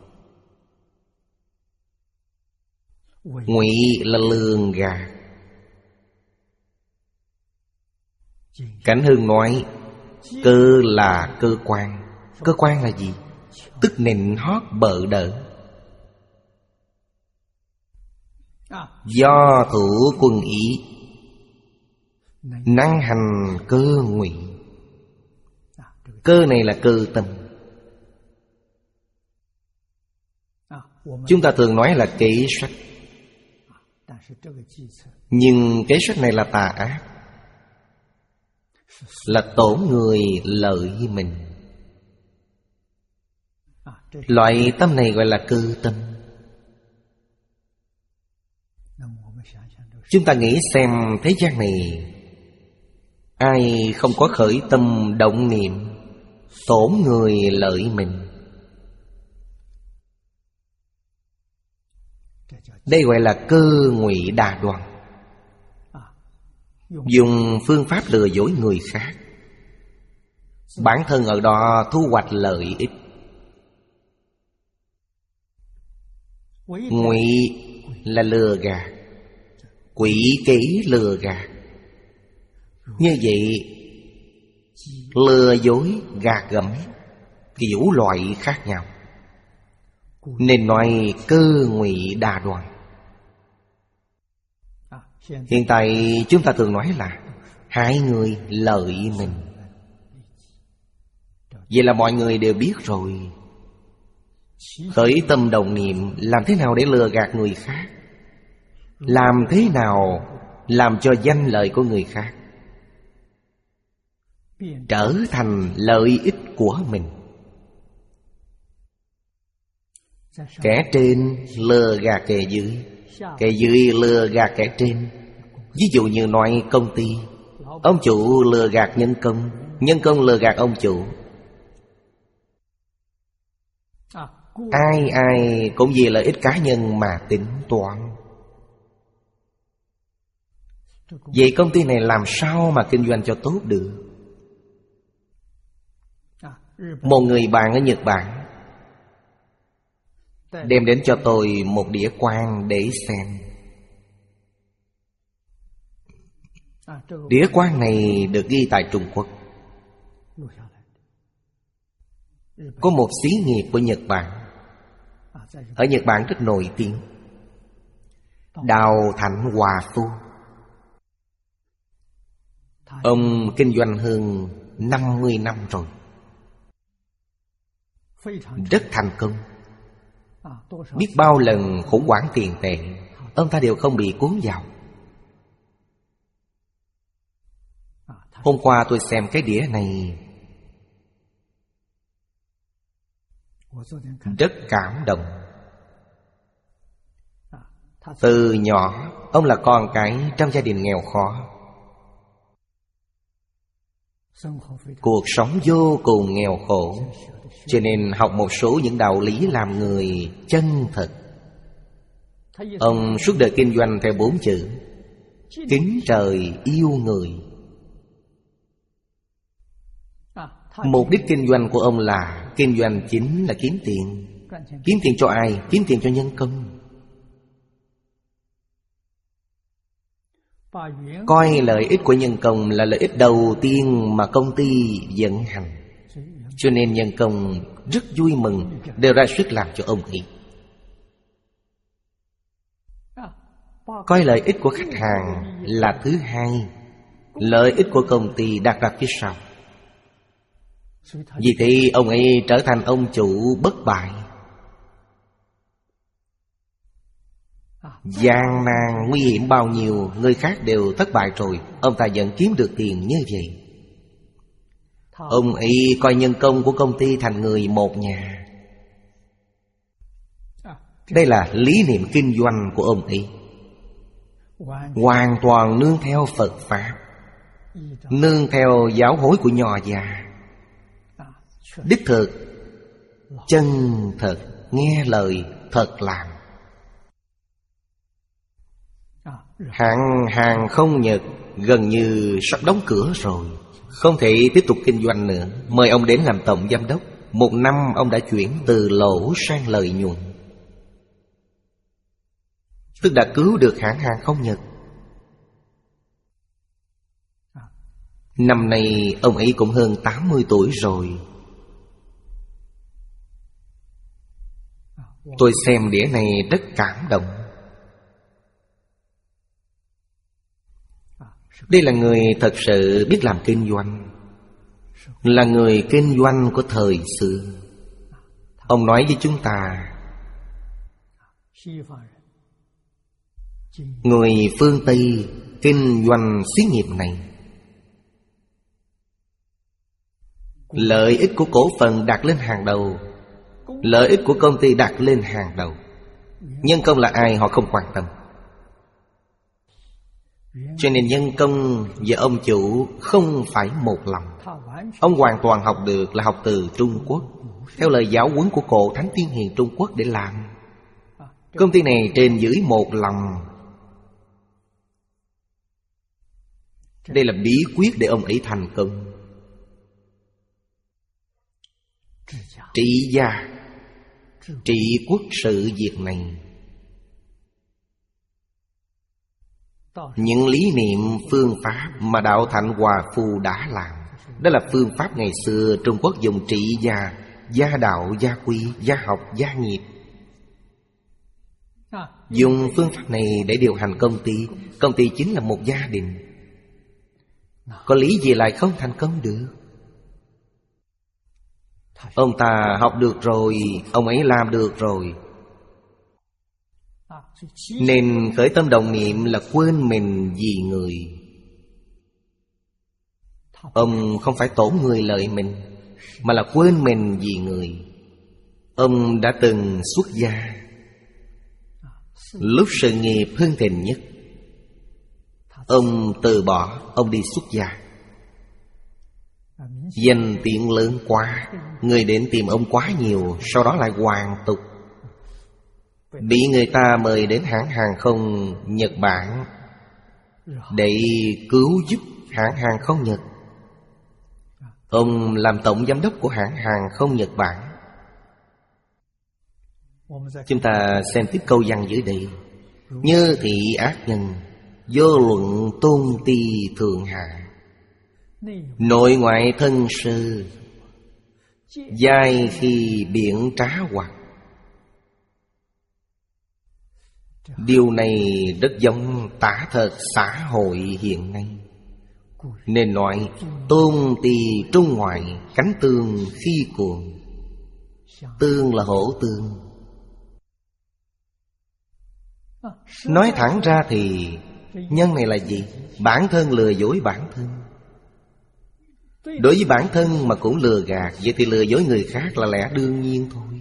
Ngụy là lường gạt. Cảnh Hưng nói cơ là cơ quan. Cơ quan là gì? Tức nịnh hót bợ đỡ. Do thủ quân ý, năng hành cơ ngụy. Cơ này là cơ tâm. Chúng ta thường nói là kế sách, nhưng kế sách này là tà ác, là tổn người lợi mình. Loại tâm này gọi là cơ tâm. Chúng ta nghĩ xem thế gian này ai không có khởi tâm động niệm tổn người lợi mình? Đây gọi là cơ ngụy đa đoan. Dùng phương pháp lừa dối người khác, bản thân ở đó thu hoạch lợi ích. Ngụy là lừa gạt, quỷ kế lừa gạt. Như vậy lừa dối, gạt gẫm, kiểu loại khác nhau, nên nói cơ ngụy đa đoan. Hiện tại chúng ta thường nói là hại người lợi mình. Vậy là mọi người đều biết rồi. Khởi tâm đồng niệm làm thế nào để lừa gạt người khác, làm thế nào làm cho danh lợi của người khác trở thành lợi ích của mình. Kẻ trên lừa gạt kẻ dưới, kẻ dưới lừa gạt kẻ trên. Ví dụ như nói công ty, ông chủ lừa gạt nhân công, nhân công lừa gạt ông chủ. Ai ai cũng vì lợi ích cá nhân mà tính toán. Vậy công ty này làm sao mà kinh doanh cho tốt được? Một người bạn ở Nhật Bản đem đến cho tôi một đĩa quan để xem. Đĩa quan này được ghi tại Trung Quốc. Có một xí nghiệp của Nhật Bản, ở Nhật Bản rất nổi tiếng, Đào Thạnh Hòa Phu. Ông kinh doanh hơn năm mươi năm rồi, rất thành công. Biết bao lần khủng hoảng tiền tệ, ông ta đều không bị cuốn vào. Hôm qua tôi xem cái đĩa này rất cảm động. Từ nhỏ ông là con cái trong gia đình nghèo khó, cuộc sống vô cùng nghèo khổ, cho nên học một số những đạo lý làm người chân thật. Ông suốt đời kinh doanh theo bốn chữ: kính trời yêu người. Mục đích kinh doanh của ông là kinh doanh chính là kiếm tiền. Kiếm tiền cho ai? Kiếm tiền cho nhân công. Coi lợi ích của nhân công là lợi ích đầu tiên mà công ty vận hành. Cho nên nhân công rất vui mừng, đều ra sức làm cho ông ấy. coi lợi ích của khách hàng là thứ hai, lợi ích của công ty đặt ra phía sau. Vì thế ông ấy trở thành ông chủ bất bại. Gian nan nguy hiểm bao nhiêu, người khác đều thất bại rồi, ông ta vẫn kiếm được tiền như vậy. Ông ấy coi nhân công của công ty thành người một nhà. Đây là lý niệm kinh doanh của ông ấy, hoàn toàn nương theo Phật Pháp, nương theo giáo huấn của nho gia. Đích thực, chân thật, nghe lời, thật làm. Hãng hàng không Nhật gần như sắp đóng cửa rồi, không thể tiếp tục kinh doanh nữa. Mời ông đến làm tổng giám đốc. Một năm ông đã chuyển từ lỗ sang lợi nhuận, tức đã cứu được hãng hàng không Nhật. Năm nay ông ấy cũng hơn tám mươi tuổi rồi. Tôi xem đĩa này rất cảm động. Đây là người thật sự biết làm kinh doanh, là người kinh doanh của thời xưa. Ông nói với chúng ta, người phương Tây kinh doanh xí nghiệp này, lợi ích của cổ phần đặt lên hàng đầu, lợi ích của công ty đặt lên hàng đầu. Nhân công là ai họ không quan tâm. Cho nên nhân công và ông chủ không phải một lòng. Ông hoàn toàn học được là học từ Trung Quốc, theo lời giáo huấn của cổ Thánh Tiên Hiền Trung Quốc để làm. Công ty này trên dưới một lòng. Đây là bí quyết để ông ấy thành công. Trị gia, trị quốc sự việc này, những lý niệm phương pháp mà Đạo Thạnh Hòa Phu đã làm, đó là phương pháp ngày xưa Trung Quốc dùng trị gia, gia đạo, gia quy, gia học, gia nghiệp. Dùng phương pháp này để điều hành công ty. Công ty chính là một gia đình, có lý gì lại không thành công được? Ông ta học được rồi, ông ấy làm được rồi. Nên khởi tâm động niệm là quên mình vì người. Ông không phải tổn người lợi mình, mà là quên mình vì người. Ông đã từng xuất gia, lúc sự nghiệp hưng thịnh nhất, ông từ bỏ, ông đi xuất gia. Danh tiếng lớn quá, người đến tìm ông quá nhiều, sau đó lại hoàn tục. Bị người ta mời đến hãng hàng không Nhật Bản để cứu giúp hãng hàng không Nhật. Ông làm tổng giám đốc của hãng hàng không Nhật Bản. Chúng ta xem tiếp câu văn dưới đây. Như thị ác nhân, vô luận tôn ti thượng hạ, nội ngoại thân sư, giai khi biển trá hoặc. Điều này rất giống tả thật xã hội hiện nay. Nên nói tôn ti trung ngoại, cánh tương khi cuồng. Tương là hổ tương. Nói thẳng ra thì nhân này là gì? Bản thân lừa dối bản thân. Đối với bản thân mà cũng lừa gạt, vậy thì lừa dối người khác là lẽ đương nhiên thôi.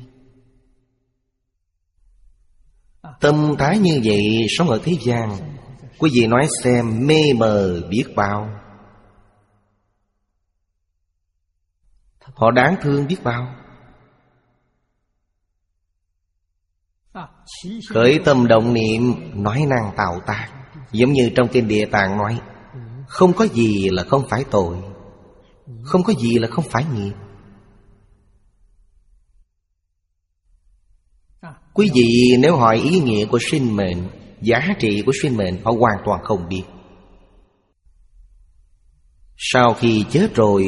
Tâm thái như vậy sống ở thế gian, quý vị nói xem mê mờ biết bao. Họ đáng thương biết bao. Khởi tâm động niệm nói năng tạo tác, giống như trong kinh Địa Tạng nói, không có gì là không phải tội, không có gì là không phải nghiệp. Quý vị nếu hỏi ý nghĩa của sinh mệnh, giá trị của sinh mệnh, họ hoàn toàn không biết. Sau khi chết rồi,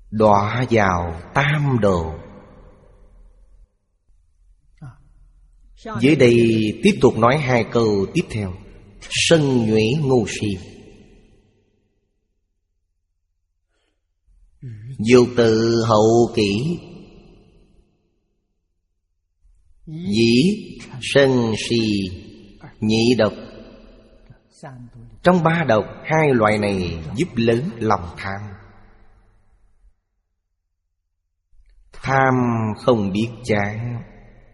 đọa vào tam đồ. Dưới đây tiếp tục nói hai câu tiếp theo. Sân nhuệ ngu si. Dục tự hậu kỷ, dĩ sân si nhị độc. Trong ba độc, hai loại này giúp lớn lòng tham. Tham không biết chán,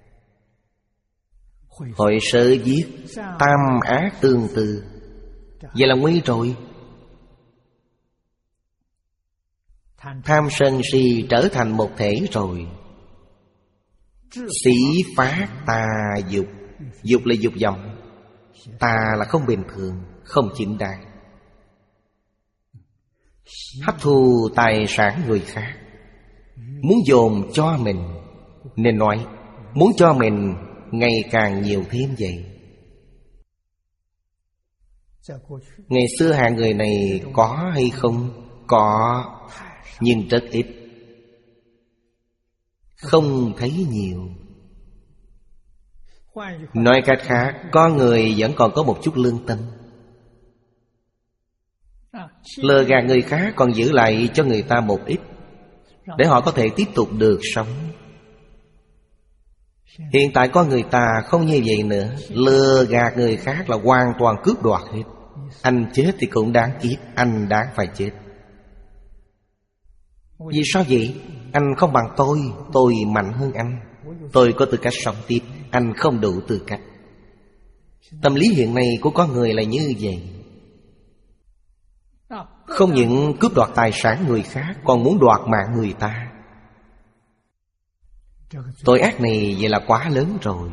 hội sở giết, tam ác tương tự. Vậy là nguy rồi. Tham sân si trở thành một thể rồi. Xỉ phát tà dục. Dục là dục vọng, tà là không bình thường, không chính đáng. Hấp thu tài sản người khác, muốn dồn cho mình, nên nói muốn cho mình ngày càng nhiều thêm vậy. Ngày xưa hạng người này có hay không? Có, nhưng rất ít, không thấy nhiều. Nói cách khác, có người vẫn còn có một chút lương tâm, lừa gạt người khác, còn giữ lại cho người ta một ít, để họ có thể tiếp tục được sống. Hiện tại có người ta không như vậy nữa. Lừa gạt người khác là hoàn toàn cướp đoạt hết. Anh chết thì cũng đáng kiếp, anh đáng phải chết. Vì sao vậy? Anh không bằng tôi, tôi mạnh hơn anh, tôi có tư cách sống tiếp, anh không đủ tư cách. Tâm lý hiện nay của con người là như vậy. Không những cướp đoạt tài sản người khác, còn muốn đoạt mạng người ta. Tội ác này vậy là quá lớn rồi.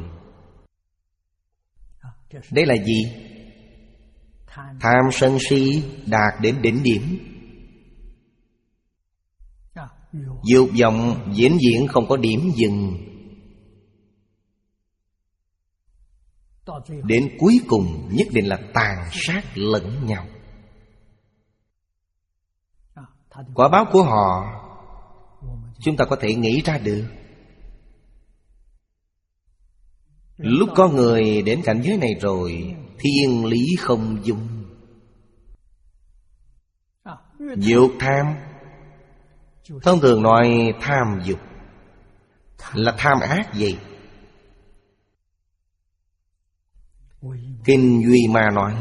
Đây là gì? Tham sân si đạt đến đỉnh điểm. Dục vọng vĩnh viễn không có điểm dừng. Đến cuối cùng nhất định là tàn sát lẫn nhau. Quả báo của họ chúng ta có thể nghĩ ra được. Lúc có người đến cảnh giới này rồi, thiên lý không dung. Dục tham, thông thường nói tham dục là tham ác vậy. Kinh Duy Ma nói,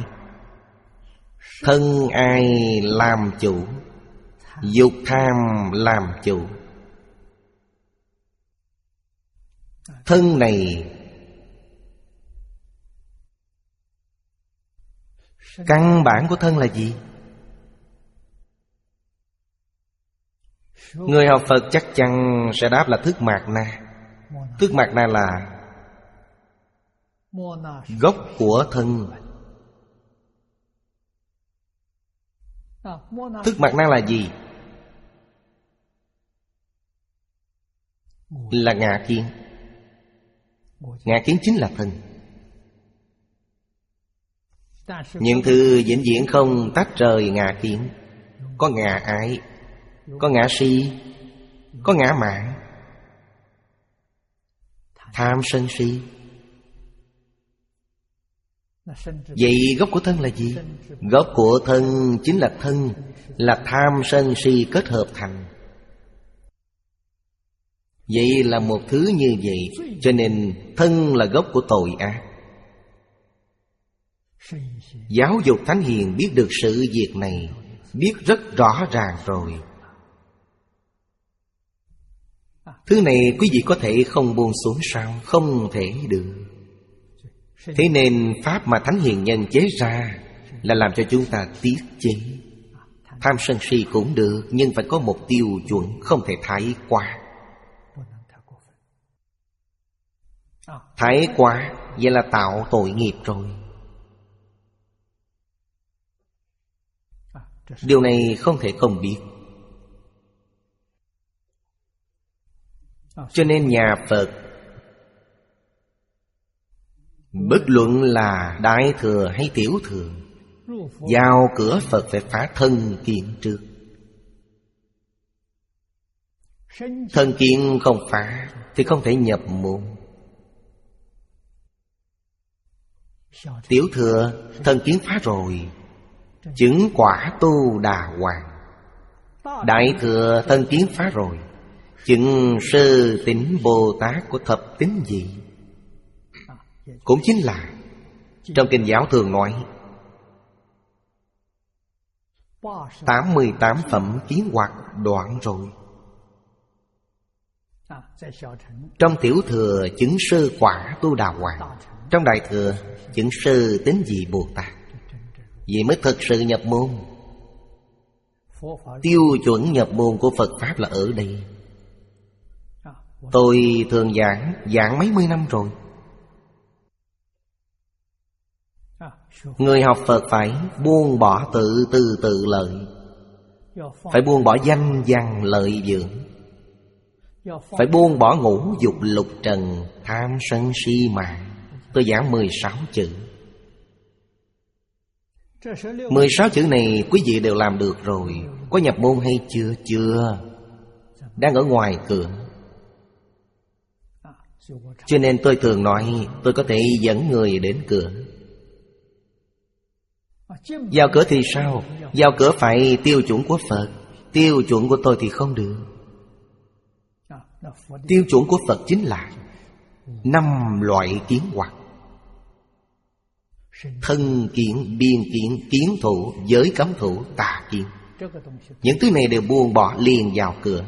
thân ai làm chủ, dục tham làm chủ. Thân này căn bản của thân là gì? Người học Phật chắc chắn sẽ đáp là thức mạt na. Thức mạt na là gốc của thân. Thức mạt na là gì? Là ngã kiến. Ngã kiến chính là thân. Những thứ vĩnh viễn không tách rời ngã kiến. Có ngã ái, có ngã si, có ngã mạn, tham sân si. Vậy gốc của thân là gì? Gốc của thân chính là thân, là tham sân si kết hợp thành. Vậy là một thứ như vậy. Cho nên thân là gốc của tội ác. Giáo dục thánh hiền biết được sự việc này, biết rất rõ ràng rồi. Thứ này quý vị có thể không buông xuống sao? Không thể được. Thế nên pháp mà thánh hiền nhân chế ra là làm cho chúng ta tiết chế. Tham sân si cũng được, nhưng phải có một tiêu chuẩn, không thể thái quá. Thái quá vậy là tạo tội nghiệp rồi. Điều này không thể không biết. Cho nên nhà Phật, bất luận là đại thừa hay tiểu thừa, vào cửa Phật phải phá thân kiến trước. Thân kiến không phá thì không thể nhập môn. Tiểu thừa thân kiến phá rồi, chứng quả Tu Đà Hoàng. Đại thừa thân kiến phá rồi, chứng Sơ Tính Bồ Tát của thập tín vị. Cũng chính là trong kinh giáo thường nói tám mươi tám phẩm kiến hoặc đoạn rồi. Trong tiểu thừa chứng sơ quả Tu Đà Hoàng, trong đại thừa chứng sơ tín vị Bồ Tát. Vậy mới thực sự nhập môn. Tiêu chuẩn nhập môn của Phật Pháp là ở đây. Tôi thường giảng, giảng mấy mươi năm rồi. Người học Phật phải buông bỏ tự tư tự lợi, phải buông bỏ danh văn lợi dưỡng, phải buông bỏ ngũ dục lục trần, tham sân si mạng. Tôi giảng mười sáu chữ. Mười sáu chữ này quý vị đều làm được rồi. Có nhập môn hay chưa? Chưa. Đang ở ngoài cửa. Cho nên tôi thường nói tôi có thể dẫn người đến cửa. Vào cửa thì sao? Vào cửa phải tiêu chuẩn của Phật. Tiêu chuẩn của tôi thì không được. Tiêu chuẩn của Phật chính là năm loại kiến hoặc: thân kiến, biên kiến, kiến thủ, giới cấm thủ, tà kiến. Những thứ này đều buông bỏ liền vào cửa.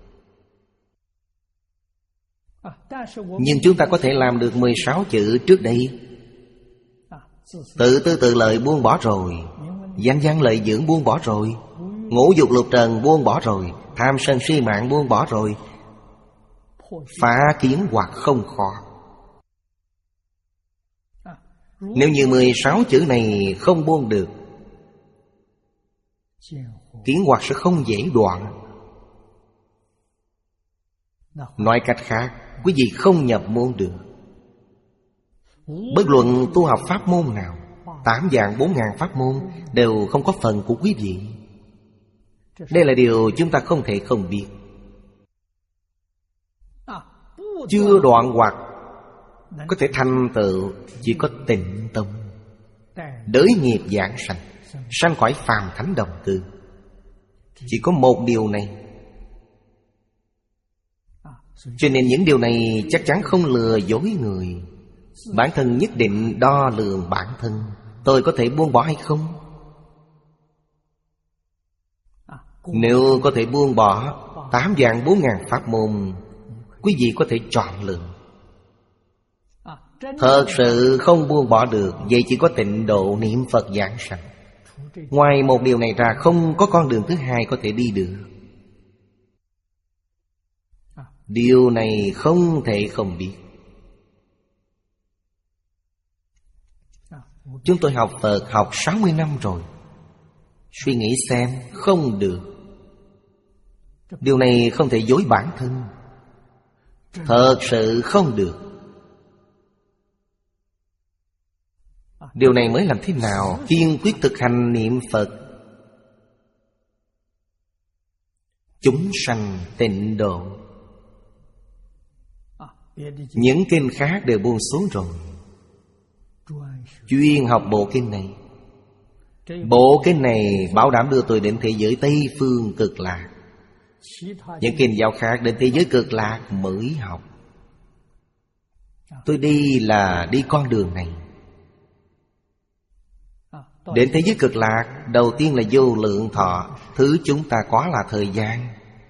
Nhưng chúng ta có thể làm được mười sáu chữ trước đây. Tự tư tự lợi buông bỏ rồi, danh văn lợi dưỡng buông bỏ rồi, ngũ dục lục trần buông bỏ rồi, tham sân si mạng buông bỏ rồi. Phá kiến hoặc không khó. Nếu như mười sáu chữ này không buông được, kiến hoặc sẽ không dễ đoạn. Nói cách khác, quý vị không nhập môn được. Bất luận tu học pháp môn nào, tám vạn bốn ngàn pháp môn đều không có phần của quý vị. Đây là điều chúng ta không thể không biết. Chưa đoạn hoặc có thể thành tựu chỉ có tịnh tâm, đới nghiệp giảng sanh, sanh khỏi phàm thánh đồng cư. Chỉ có một điều này. Cho nên những điều này chắc chắn không lừa dối người. Bản thân nhất định đo lường bản thân. Tôi có thể buông bỏ hay không? Nếu có thể buông bỏ tám vạn bốn ngàn pháp môn, quý vị có thể chọn lựa. Thật sự không buông bỏ được, vậy chỉ có tịnh độ niệm Phật giảng sanh. Ngoài một điều này ra, không có con đường thứ hai có thể đi được. Điều này không thể không biết. Chúng tôi học Phật học sáu mươi năm rồi. Suy nghĩ xem, không được. Điều này không thể dối bản thân. Thật sự không được. Điều này mới làm thế nào? Kiên quyết thực hành niệm Phật, chúng sanh tịnh độ. Những kinh khác đều buông xuống rồi. Chuyên học bộ kinh này. Bộ kinh này bảo đảm đưa tôi đến thế giới Tây Phương Cực Lạc. Những kinh giáo khác đến thế giới Cực Lạc mới học. Tôi đi là đi con đường này. Đến thế giới Cực Lạc, đầu tiên là vô lượng thọ. Thứ chúng ta có là thời gian,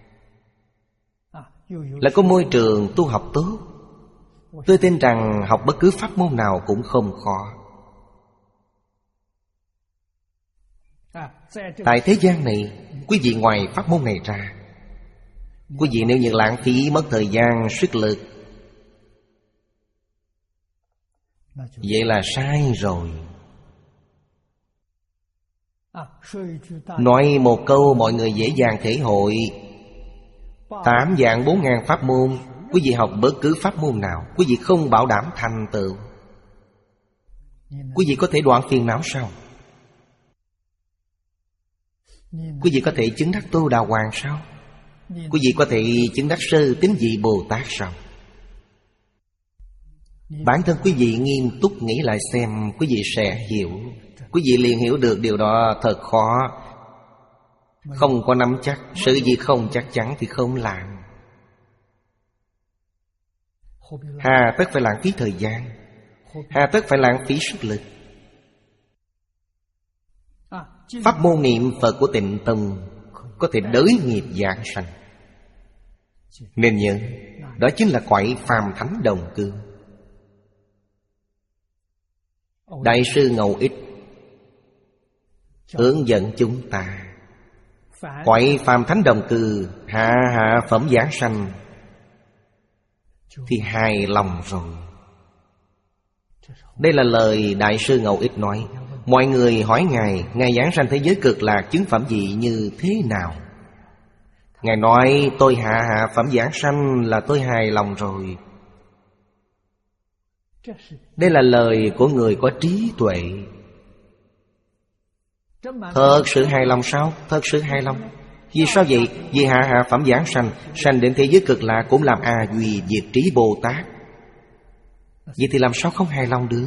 là có môi trường tu học tốt. Tôi tin rằng học bất cứ pháp môn nào cũng không khó. Tại thế gian này, quý vị ngoài pháp môn này ra, quý vị nếu như lãng phí mất thời gian, sức lực, vậy là sai rồi. Nói một câu mọi người dễ dàng thể hội. Tám vạn bốn ngàn pháp môn, quý vị học bất cứ pháp môn nào, quý vị không bảo đảm thành tựu. Quý vị có thể đoạn phiền não sao? Quý vị có thể chứng đắc Tu Đà Hoàng sao? Quý vị có thể chứng đắc sơ tín vị Bồ Tát sao? Bản thân quý vị nghiêm túc nghĩ lại xem, quý vị sẽ hiểu. Quý vị liền hiểu được điều đó thật khó. Không có nắm chắc, sự gì không chắc chắn thì không làm. Hà tất phải lãng phí thời gian, hà tất phải lãng phí sức lực. Pháp môn niệm Phật của Tịnh Tông có thể đới nghiệp giảng sanh. Nên nhớ, đó chính là cõi phàm thánh đồng cư. Đại sư Ngẫu Ích hướng dẫn chúng ta, cõi phàm thánh đồng cư, hạ hạ phẩm giảng sanh thì hài lòng rồi. Đây là lời Đại sư Ngẫu Ích nói. Mọi người hỏi Ngài, Ngài giảng sanh thế giới cực lạc chứng phẩm vị như thế nào? Ngài nói, tôi hạ hạ phẩm giảng sanh là tôi hài lòng rồi. Đây là lời của người có trí tuệ. Thật sự hài lòng sao? Thật sự hài lòng. Vì sao vậy? Vì hạ hạ phẩm giảng sanh, sanh đến thế giới cực lạc cũng làm A Duy Diệt Trí Bồ Tát. Vậy thì làm sao không hài lòng được?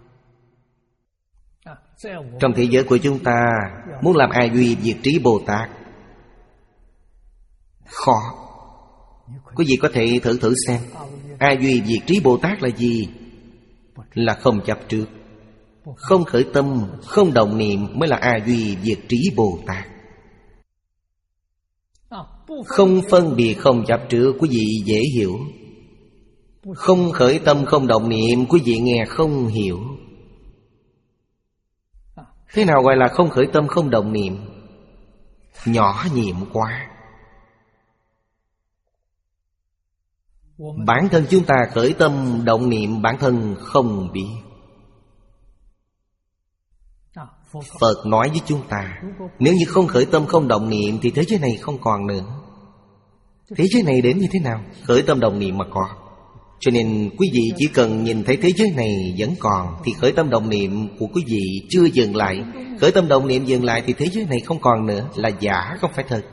Trong thế giới của chúng ta, muốn làm A Duy Diệt Trí Bồ Tát khó. Quý vị có thể thử thử xem. A Duy Diệt Trí Bồ Tát là gì? Là không chấp trước, không khởi tâm, không động niệm mới là A Duy Diệt Trí Bồ Tát. Không phân biệt, không chấp trước, quý vị dễ hiểu. Không khởi tâm, không động niệm, quý vị nghe không hiểu. Thế nào gọi là không khởi tâm, không động niệm? Nhỏ nhiệm quá. Bản thân chúng ta khởi tâm, động niệm, bản thân không biết. Phật nói với chúng ta, nếu như không khởi tâm, không động niệm thì thế giới này không còn nữa. Thế giới này đến như thế nào? Khởi tâm động niệm mà có. Cho nên quý vị chỉ cần nhìn thấy thế giới này vẫn còn thì khởi tâm động niệm của quý vị chưa dừng lại. Khởi tâm động niệm dừng lại thì thế giới này không còn nữa, là giả không phải thật.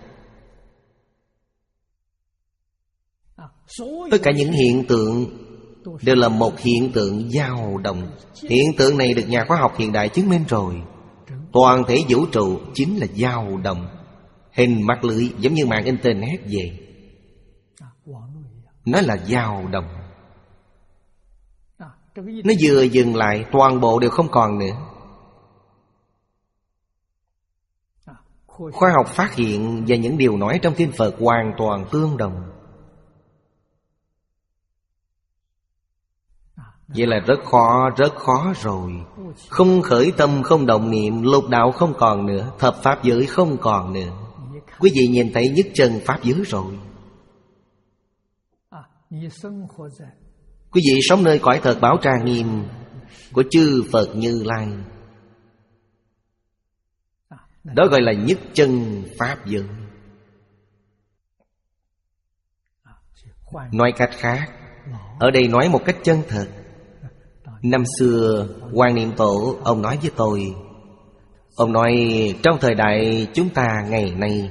Tất cả những hiện tượng đều là một hiện tượng dao động. Hiện tượng này được nhà khoa học hiện đại chứng minh rồi. Toàn thể vũ trụ chính là dao động. Hình mắt lưới giống như mạng internet vậy. Nó là dao động. Nó vừa dừng lại, toàn bộ đều không còn nữa. Khoa học phát hiện và những điều nói trong kinh Phật hoàn toàn tương đồng. Vậy là rất khó, rất khó rồi. Không khởi tâm, không động niệm, lục đạo không còn nữa, thập pháp giới không còn nữa. Quý vị nhìn thấy nhất chân pháp giới rồi. Quý vị sống nơi cõi thật bảo trang nghiêm của chư Phật Như Lai. Đó gọi là nhất chân pháp giới. Nói cách khác, ở đây nói một cách chân thật. Năm xưa Quan Niệm Tổ ông nói với tôi, ông nói trong thời đại chúng ta ngày nay,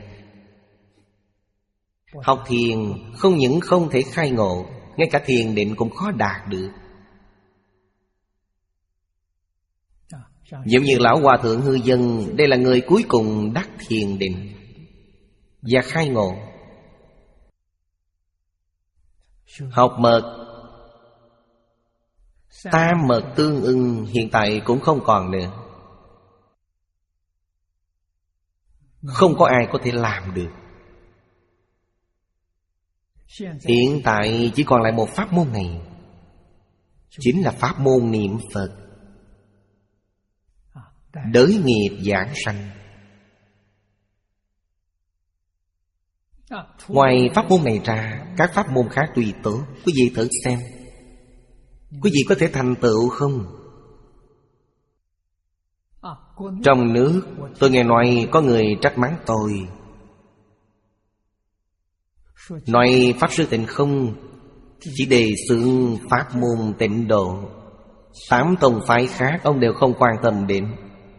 học thiền không những không thể khai ngộ, ngay cả thiền định cũng khó đạt được. Giống như Lão Hòa Thượng Hư Dân, đây là người cuối cùng đắc thiền định và khai ngộ. Học mật tam mật tương ưng hiện tại cũng không còn nữa. Không có ai có thể làm được. Hiện tại chỉ còn lại một pháp môn này, chính là pháp môn niệm Phật, đới nghiệp giảng sanh. Ngoài pháp môn này ra, các pháp môn khác tùy tốt. Quý vị thử xem, quý vị có thể thành tựu không? Trong nước, tôi nghe nói có người trách mắng tôi, nói Pháp Sư Tịnh Không chỉ đề xướng pháp môn tịnh độ, tám tông phái khác ông đều không quan tâm đến.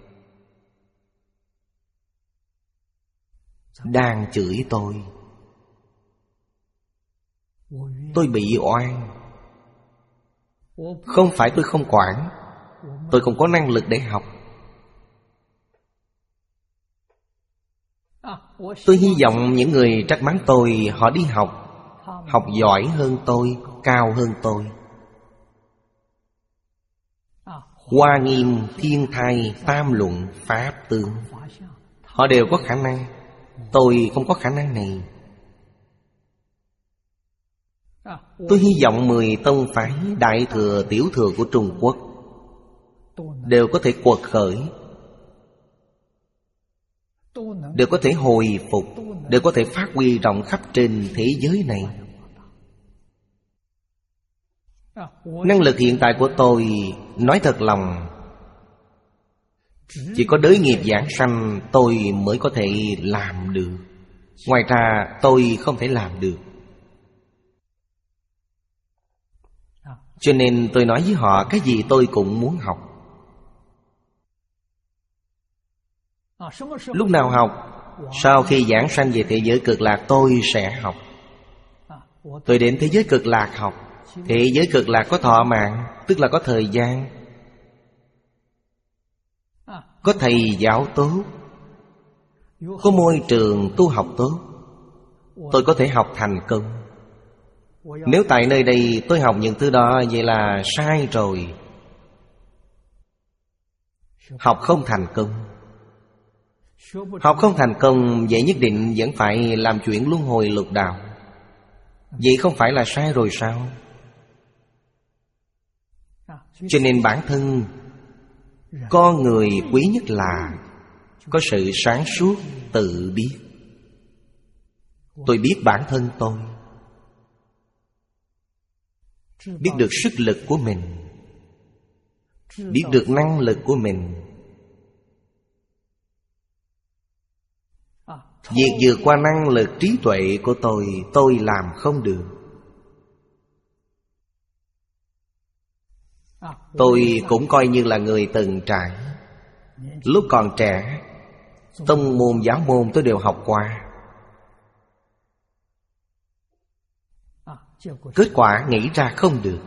Đang chửi tôi. Tôi bị oan. Không phải tôi không quản, tôi không có năng lực để học. Tôi hy vọng những người trách mắng tôi, họ đi học, học giỏi hơn tôi, cao hơn tôi. Hoa nghiêm, thiên thai, tam luận, pháp tướng, họ đều có khả năng. Tôi không có khả năng này. Tôi hy vọng mười tông phái đại thừa tiểu thừa của Trung Quốc đều có thể quật khởi, đều có thể hồi phục, đều có thể phát huy rộng khắp trên thế giới này. Năng lực hiện tại của tôi, nói thật lòng, chỉ có đới nghiệp giảng sanh tôi mới có thể làm được. Ngoài ra tôi không thể làm được. Cho nên tôi nói với họ, cái gì tôi cũng muốn học. Lúc nào học? Sau khi giảng sanh về thế giới cực lạc, tôi sẽ học. Tôi đến thế giới cực lạc học. Thế giới cực lạc có thọ mạng, tức là có thời gian, có thầy giáo tốt, có môi trường tu học tốt. Tôi có thể học thành công. Nếu tại nơi đây tôi học những thứ đó, vậy là sai rồi. Học không thành công. Học không thành công, vậy nhất định vẫn phải làm chuyện luân hồi lục đạo. Vậy không phải là sai rồi sao? Cho nên bản thân con người quý nhất là có sự sáng suốt, tự biết. Tôi biết bản thân tôi, biết được sức lực của mình, biết được năng lực của mình. Việc vượt qua năng lực trí tuệ của tôi, tôi làm không được. Tôi cũng coi như là người từng trải. Lúc còn trẻ, tông môn giáo môn tôi đều học qua. Kết quả nghĩ ra không được.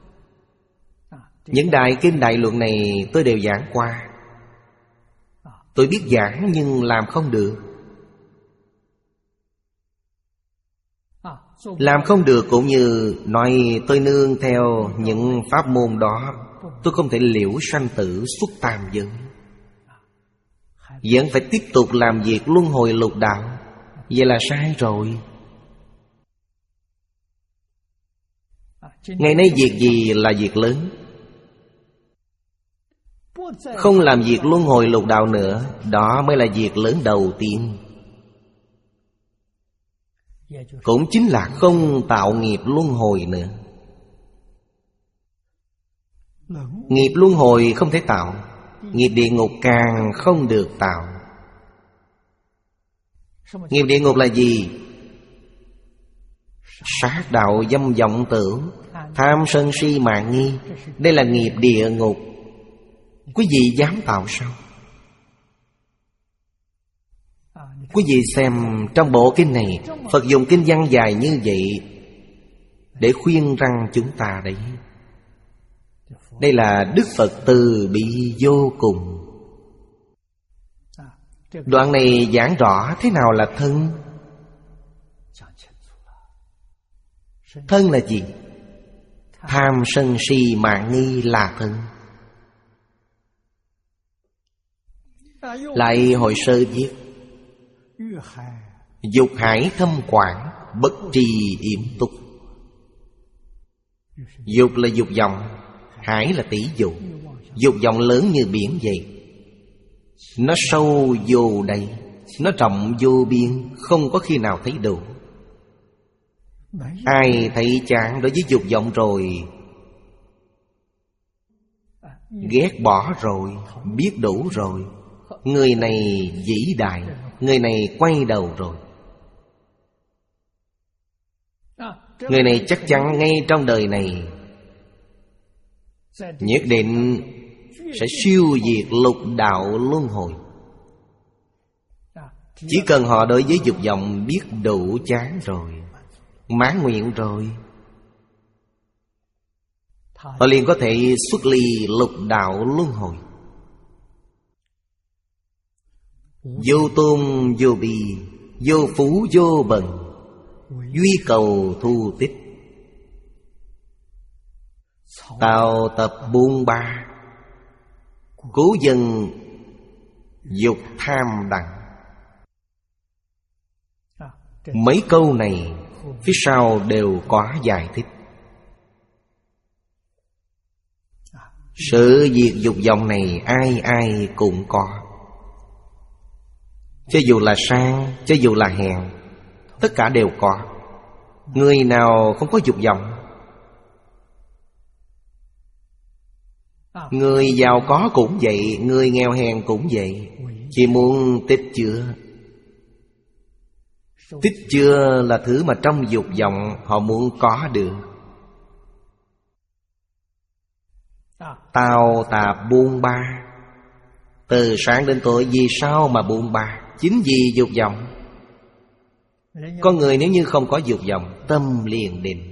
Những đại kinh đại luận này tôi đều giảng qua. Tôi biết giảng nhưng làm không được. Làm không được cũng như nói tôi nương theo những pháp môn đó, tôi không thể liễu sanh tử xuất tam giới. Vẫn phải tiếp tục làm việc luân hồi lục đạo. Vậy là sai rồi. Ngày nay việc gì là việc lớn? Không làm việc luân hồi lục đạo nữa, đó mới là việc lớn đầu tiên. Cũng chính là không tạo nghiệp luân hồi nữa. Nghiệp luân hồi không thể tạo, nghiệp địa ngục càng không được tạo. Nghiệp địa ngục là gì? Sát đạo dâm vọng tưởng, tham sân si mạn nghi. Đây là nghiệp địa ngục. Quý vị dám tạo sao? Quý vị xem trong bộ kinh này, Phật dùng kinh văn dài như vậy để khuyên răng chúng ta đấy. Đây là Đức Phật từ bi vô cùng. Đoạn này giảng rõ thế nào là thân. Thân là gì? Tham sân si mạn nghi là thân. Lại hồi sơ viết: dục hải thâm quảng, bất tri yểm túc. Dục là dục vọng, hải là tỷ dụ. Dục vọng lớn như biển vậy. Nó sâu vô đầy, nó rộng vô biên, không có khi nào thấy đủ. Ai thấy chán đối với dục vọng rồi, ghét bỏ rồi, biết đủ rồi, người này vĩ đại, người này quay đầu rồi. Người này chắc chắn ngay trong đời này nhất định sẽ siêu diệt lục đạo luân hồi. Chỉ cần họ đối với dục vọng biết đủ chán rồi, mãn nguyện rồi, họ liền có thể xuất ly lục đạo luân hồi. Vô tôn vô bi, vô phú vô bần, duy cầu thu tích. Tạo tập buông ba, cố dân dục tham đặng. Mấy câu này phía sau đều có giải thích. Sự diệt dục vọng này ai ai cũng có. Cho dù là sang, cho dù là hèn, tất cả đều có. Người nào không có dục vọng? Người giàu có cũng vậy, người nghèo hèn cũng vậy. Chỉ muốn tích chứa. Tích chứa là thứ mà trong dục vọng họ muốn có được. Tào tạp buông ba. Từ sáng đến tối vì sao mà buông ba? Chính vì dục vọng. Con người nếu như không có dục vọng, tâm liền định.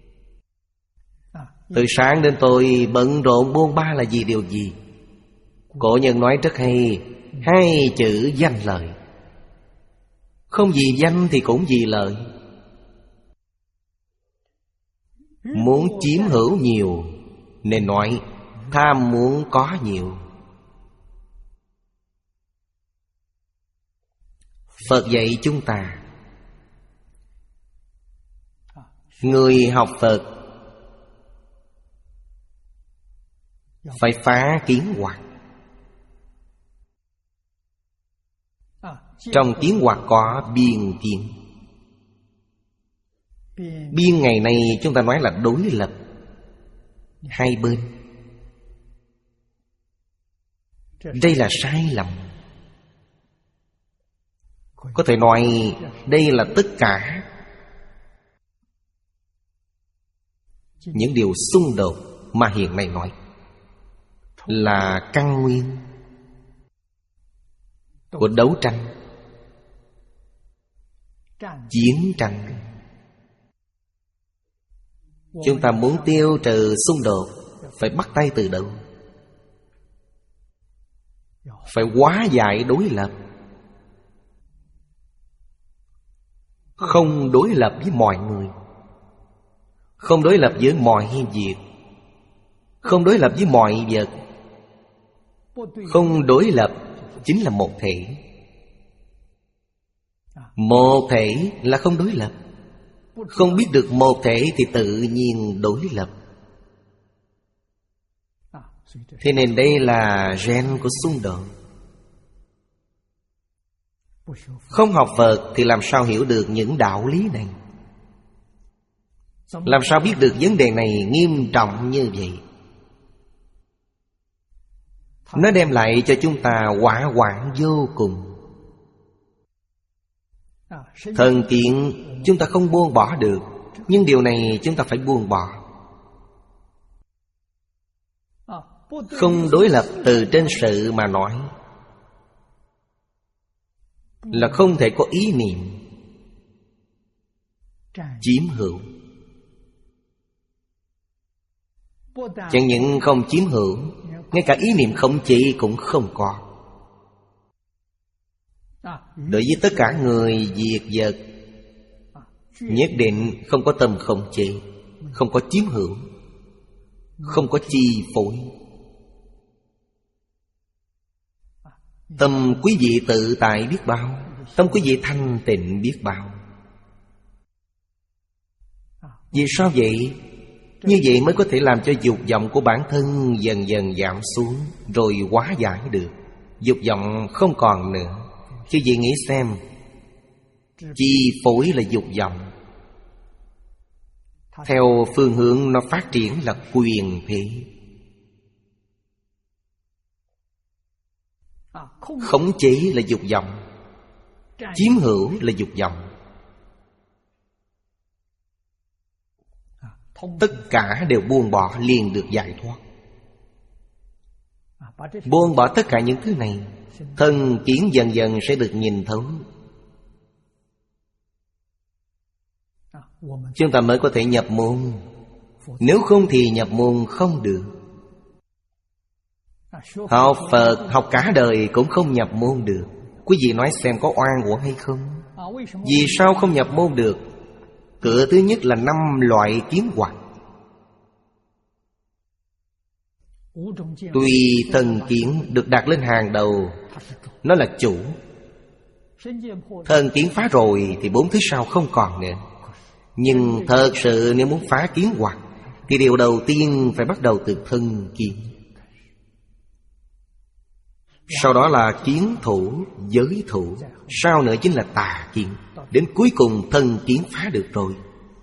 Từ sáng đến tối bận rộn buông ba là vì điều gì? Cổ nhân nói rất hay, hai chữ danh lợi. Không vì danh thì cũng vì lợi. Muốn chiếm hữu nhiều nên nói tham muốn có nhiều. Phật dạy chúng ta, người học Phật phải phá kiến hoặc. Trong kiến hoặc có biên kiến. Biên ngày nay chúng ta nói là đối lập hai bên. Đây là sai lầm. Có thể nói đây là tất cả những điều xung đột mà hiện nay nói là căn nguyên của đấu tranh, chiến tranh. Chúng ta muốn tiêu trừ xung đột phải bắt tay từ đâu? Phải hóa giải đối lập. Không đối lập với mọi người, không đối lập với mọi việc, không đối lập với mọi vật. Không đối lập chính là một thể. Một thể là không đối lập. Không biết được một thể thì tự nhiên đối lập. Thế nên đây là gen của xung đột. Không học Phật thì làm sao hiểu được những đạo lý này? Làm sao biết được vấn đề này nghiêm trọng như vậy? Nó đem lại cho chúng ta quả hoạn vô cùng. Thần kiện chúng ta không buông bỏ được, nhưng điều này chúng ta phải buông bỏ. Không đối lập từ trên sự mà nói là không thể có ý niệm chiếm hữu. Chẳng những không chiếm hữu, ngay cả ý niệm khống chế cũng không có. Đối với tất cả người việc vật, nhất định không có tâm khống chế, không có chiếm hữu, không có chi phối. Tâm quý vị tự tại biết bao, tâm quý vị thanh tịnh biết bao. Vì sao vậy? Như vậy mới có thể làm cho dục vọng của bản thân dần dần giảm xuống, rồi hóa giải được. Dục vọng không còn nữa. Chứ vậy nghĩ xem, chi phối là dục vọng. Theo phương hướng nó phát triển là quyền thế. Khống chế là dục vọng, chiếm hữu là dục vọng. Tất cả đều buông bỏ liền được giải thoát. Buông bỏ tất cả những thứ này, thân kiến dần dần sẽ được nhìn thấu. Chúng ta mới có thể nhập môn. Nếu không thì nhập môn không được. Học Phật học cả đời cũng không nhập môn được. Quý vị nói xem có oan uổng hay không? Vì sao không nhập môn được? Cửa thứ nhất là năm loại kiến hoặc. Tuy thần kiến được đặt lên hàng đầu, nó là chủ. Thần kiến phá rồi thì bốn thứ sau không còn nữa. Nhưng thật sự nếu muốn phá kiến hoặc thì điều đầu tiên phải bắt đầu từ thân kiến. Sau đó là kiến thủ, giới thủ. Sau nữa chính là tà kiến. Đến cuối cùng thân kiến phá được rồi,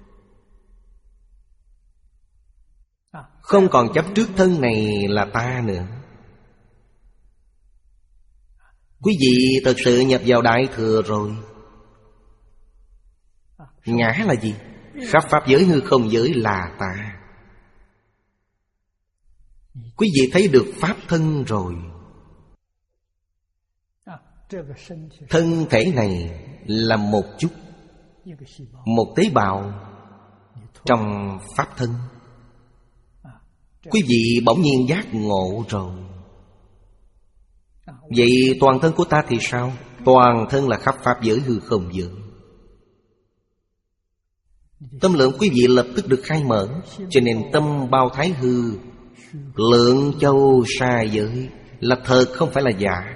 không còn chấp trước thân này là ta nữa. Quý vị thật sự nhập vào Đại Thừa rồi. Ngã là gì? Khắp pháp giới hư không giới là ta. Quý vị thấy được pháp thân rồi. Thân thể này là một chút, một tế bào trong pháp thân. Quý vị bỗng nhiên giác ngộ rồi. Vậy toàn thân của ta thì sao? Toàn thân là khắp pháp giới hư không giới. Tâm lượng quý vị lập tức được khai mở. Cho nên tâm bao thái hư, lượng châu sa giới là thật không phải là giả.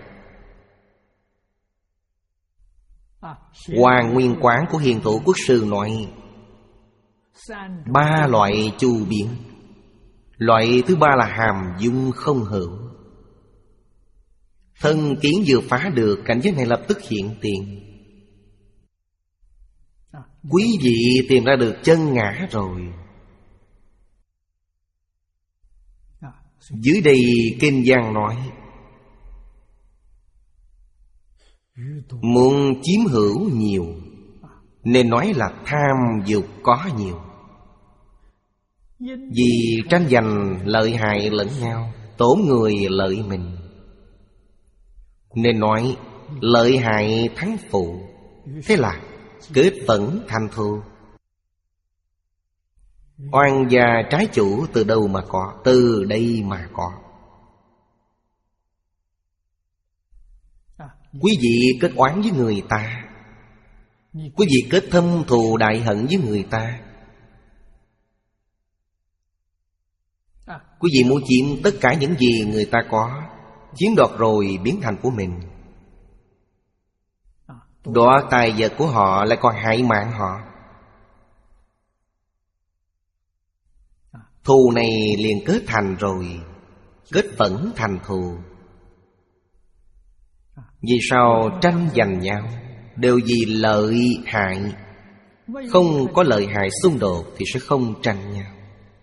Hoàng Nguyên Quán của Hiền Thủ Quốc Sư nói ba loại chu biến. Loại thứ ba là hàm dung không hữu. Thân kiến vừa phá được, cảnh giới này lập tức hiện tiền. Quý vị tìm ra được chân ngã rồi. Dưới đây Kinh Giang nói muốn chiếm hữu nhiều nên nói là tham dục có nhiều. Vì tranh giành lợi hại lẫn nhau, tổn người lợi mình, nên nói lợi hại thắng phụ. Thế là kết phẫn thành thù. Oan gia trái chủ từ đâu mà có? Từ đây mà có. Quý vị kết oán với người ta, quý vị kết thâm thù đại hận với người ta. Quý vị muốn chiếm tất cả những gì người ta có, chiếm đoạt rồi biến thành của mình. Đoạt tài vật của họ lại còn hại mạng họ. Thù này liền kết thành rồi, kết phẫn thành thù. Vì sao tranh giành nhau? Đều vì lợi hại. Không có lợi hại xung đột thì sẽ không tranh nhau.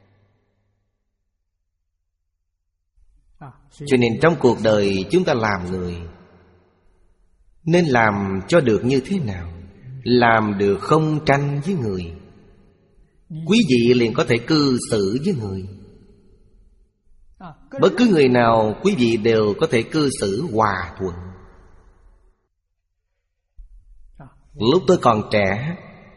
Cho nên trong cuộc đời chúng ta làm người nên làm cho được như thế nào? Làm được không tranh với người, quý vị liền có thể cư xử với người. Bất cứ người nào quý vị đều có thể cư xử hòa thuận. Lúc tôi còn trẻ,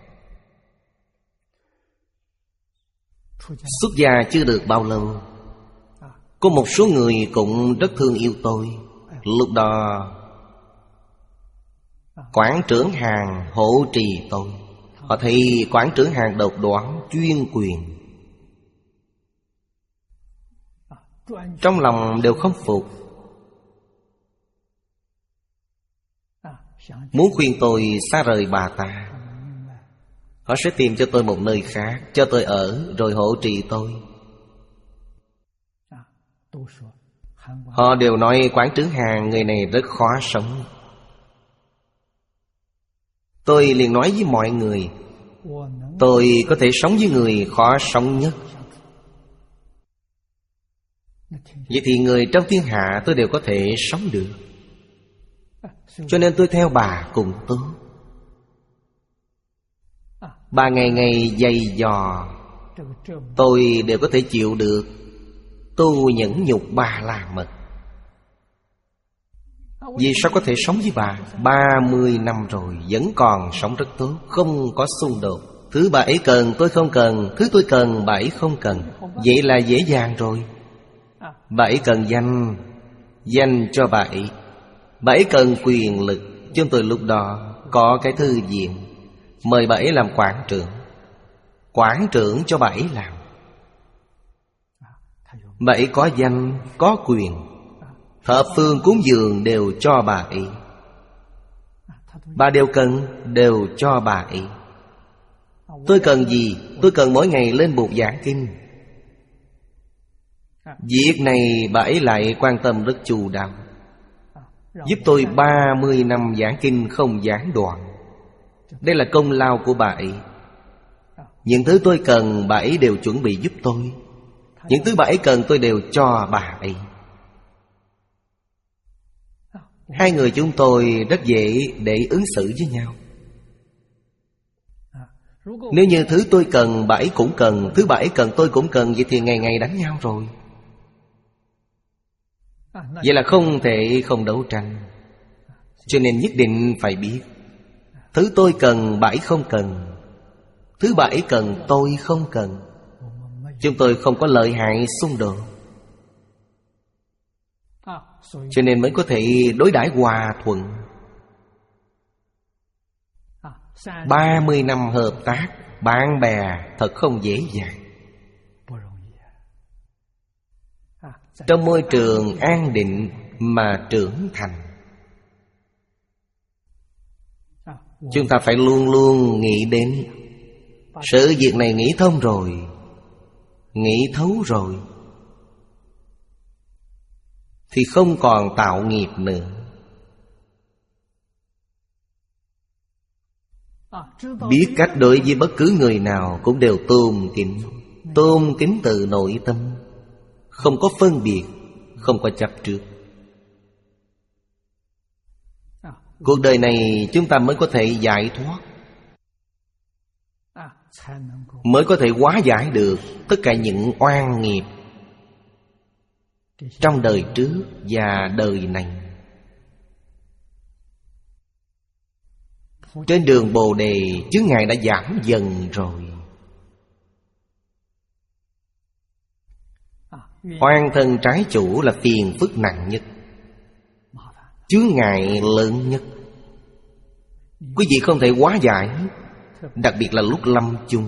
xuất gia chưa được bao lâu, có một số người cũng rất thương yêu tôi. Lúc đó quản trưởng Hàn hộ trì tôi. Họ thấy quản trưởng Hàn độc đoán chuyên quyền, trong lòng đều không phục, muốn khuyên tôi xa rời bà ta. Họ sẽ tìm cho tôi một nơi khác, cho tôi ở, rồi hộ trì tôi. Họ đều nói quản trưởng Hàn người này rất khó sống. Tôi liền nói với mọi người, tôi có thể sống với người khó sống nhất. Vậy thì người trong thiên hạ tôi đều có thể sống được. Cho nên tôi theo bà cùng tốt. Bà ngày ngày dày dò, tôi đều có thể chịu được. Tu nhẫn nhục bà là mật. Vì sao có thể sống với bà? Ba mươi năm rồi vẫn còn sống rất tốt, không có xung đột. Thứ bảy cần tôi không cần, thứ tôi cần bảy không cần. Vậy là dễ dàng rồi. Bảy cần danh, danh cho bảy. Bảy cần quyền lực, chúng tôi lúc đó có cái thư viện, mời bảy làm quản trưởng. Quản trưởng cho bảy làm. Bảy có danh, có quyền. Thập phương cúng dường đều cho bà ấy. Bà đều cần, đều cho bà ấy. Tôi cần gì? Tôi cần mỗi ngày lên bục giảng kinh. Việc này bà ấy lại quan tâm rất chu đáo, giúp tôi ba mươi năm giảng kinh không gián đoạn. Đây là công lao của bà ấy. Những thứ tôi cần bà ấy đều chuẩn bị giúp tôi. Những thứ bà ấy cần tôi đều cho bà ấy. Hai người chúng tôi rất dễ để ứng xử với nhau. Nếu như thứ tôi cần bà ấy cũng cần, thứ bà ấy cần tôi cũng cần, vậy thì ngày ngày đánh nhau rồi. Vậy là không thể không đấu tranh. Cho nên nhất định phải biết, thứ tôi cần bà ấy không cần, thứ bà ấy cần tôi không cần. Chúng tôi không có lợi hại xung đột, cho nên mới có thể đối đãi hòa thuận. Ba mươi năm hợp tác, bạn bè thật không dễ dàng. Trong môi trường an định mà trưởng thành, chúng ta phải luôn luôn nghĩ đến sự việc này nghĩ thông rồi, nghĩ thấu rồi, thì không còn tạo nghiệp nữa. Biết cách đối với bất cứ người nào cũng đều tôn kính. Tôn kính từ nội tâm, không có phân biệt, không có chấp trước. Cuộc đời này chúng ta mới có thể giải thoát, mới có thể hóa giải được tất cả những oan nghiệp trong đời trước và đời này. Trên đường Bồ Đề, chướng ngại đã giảm dần rồi. Oan thân trái chủ là phiền phức nặng nhất, chướng ngại lớn nhất. Quý vị không thể hóa giải, đặc biệt là lúc lâm chung.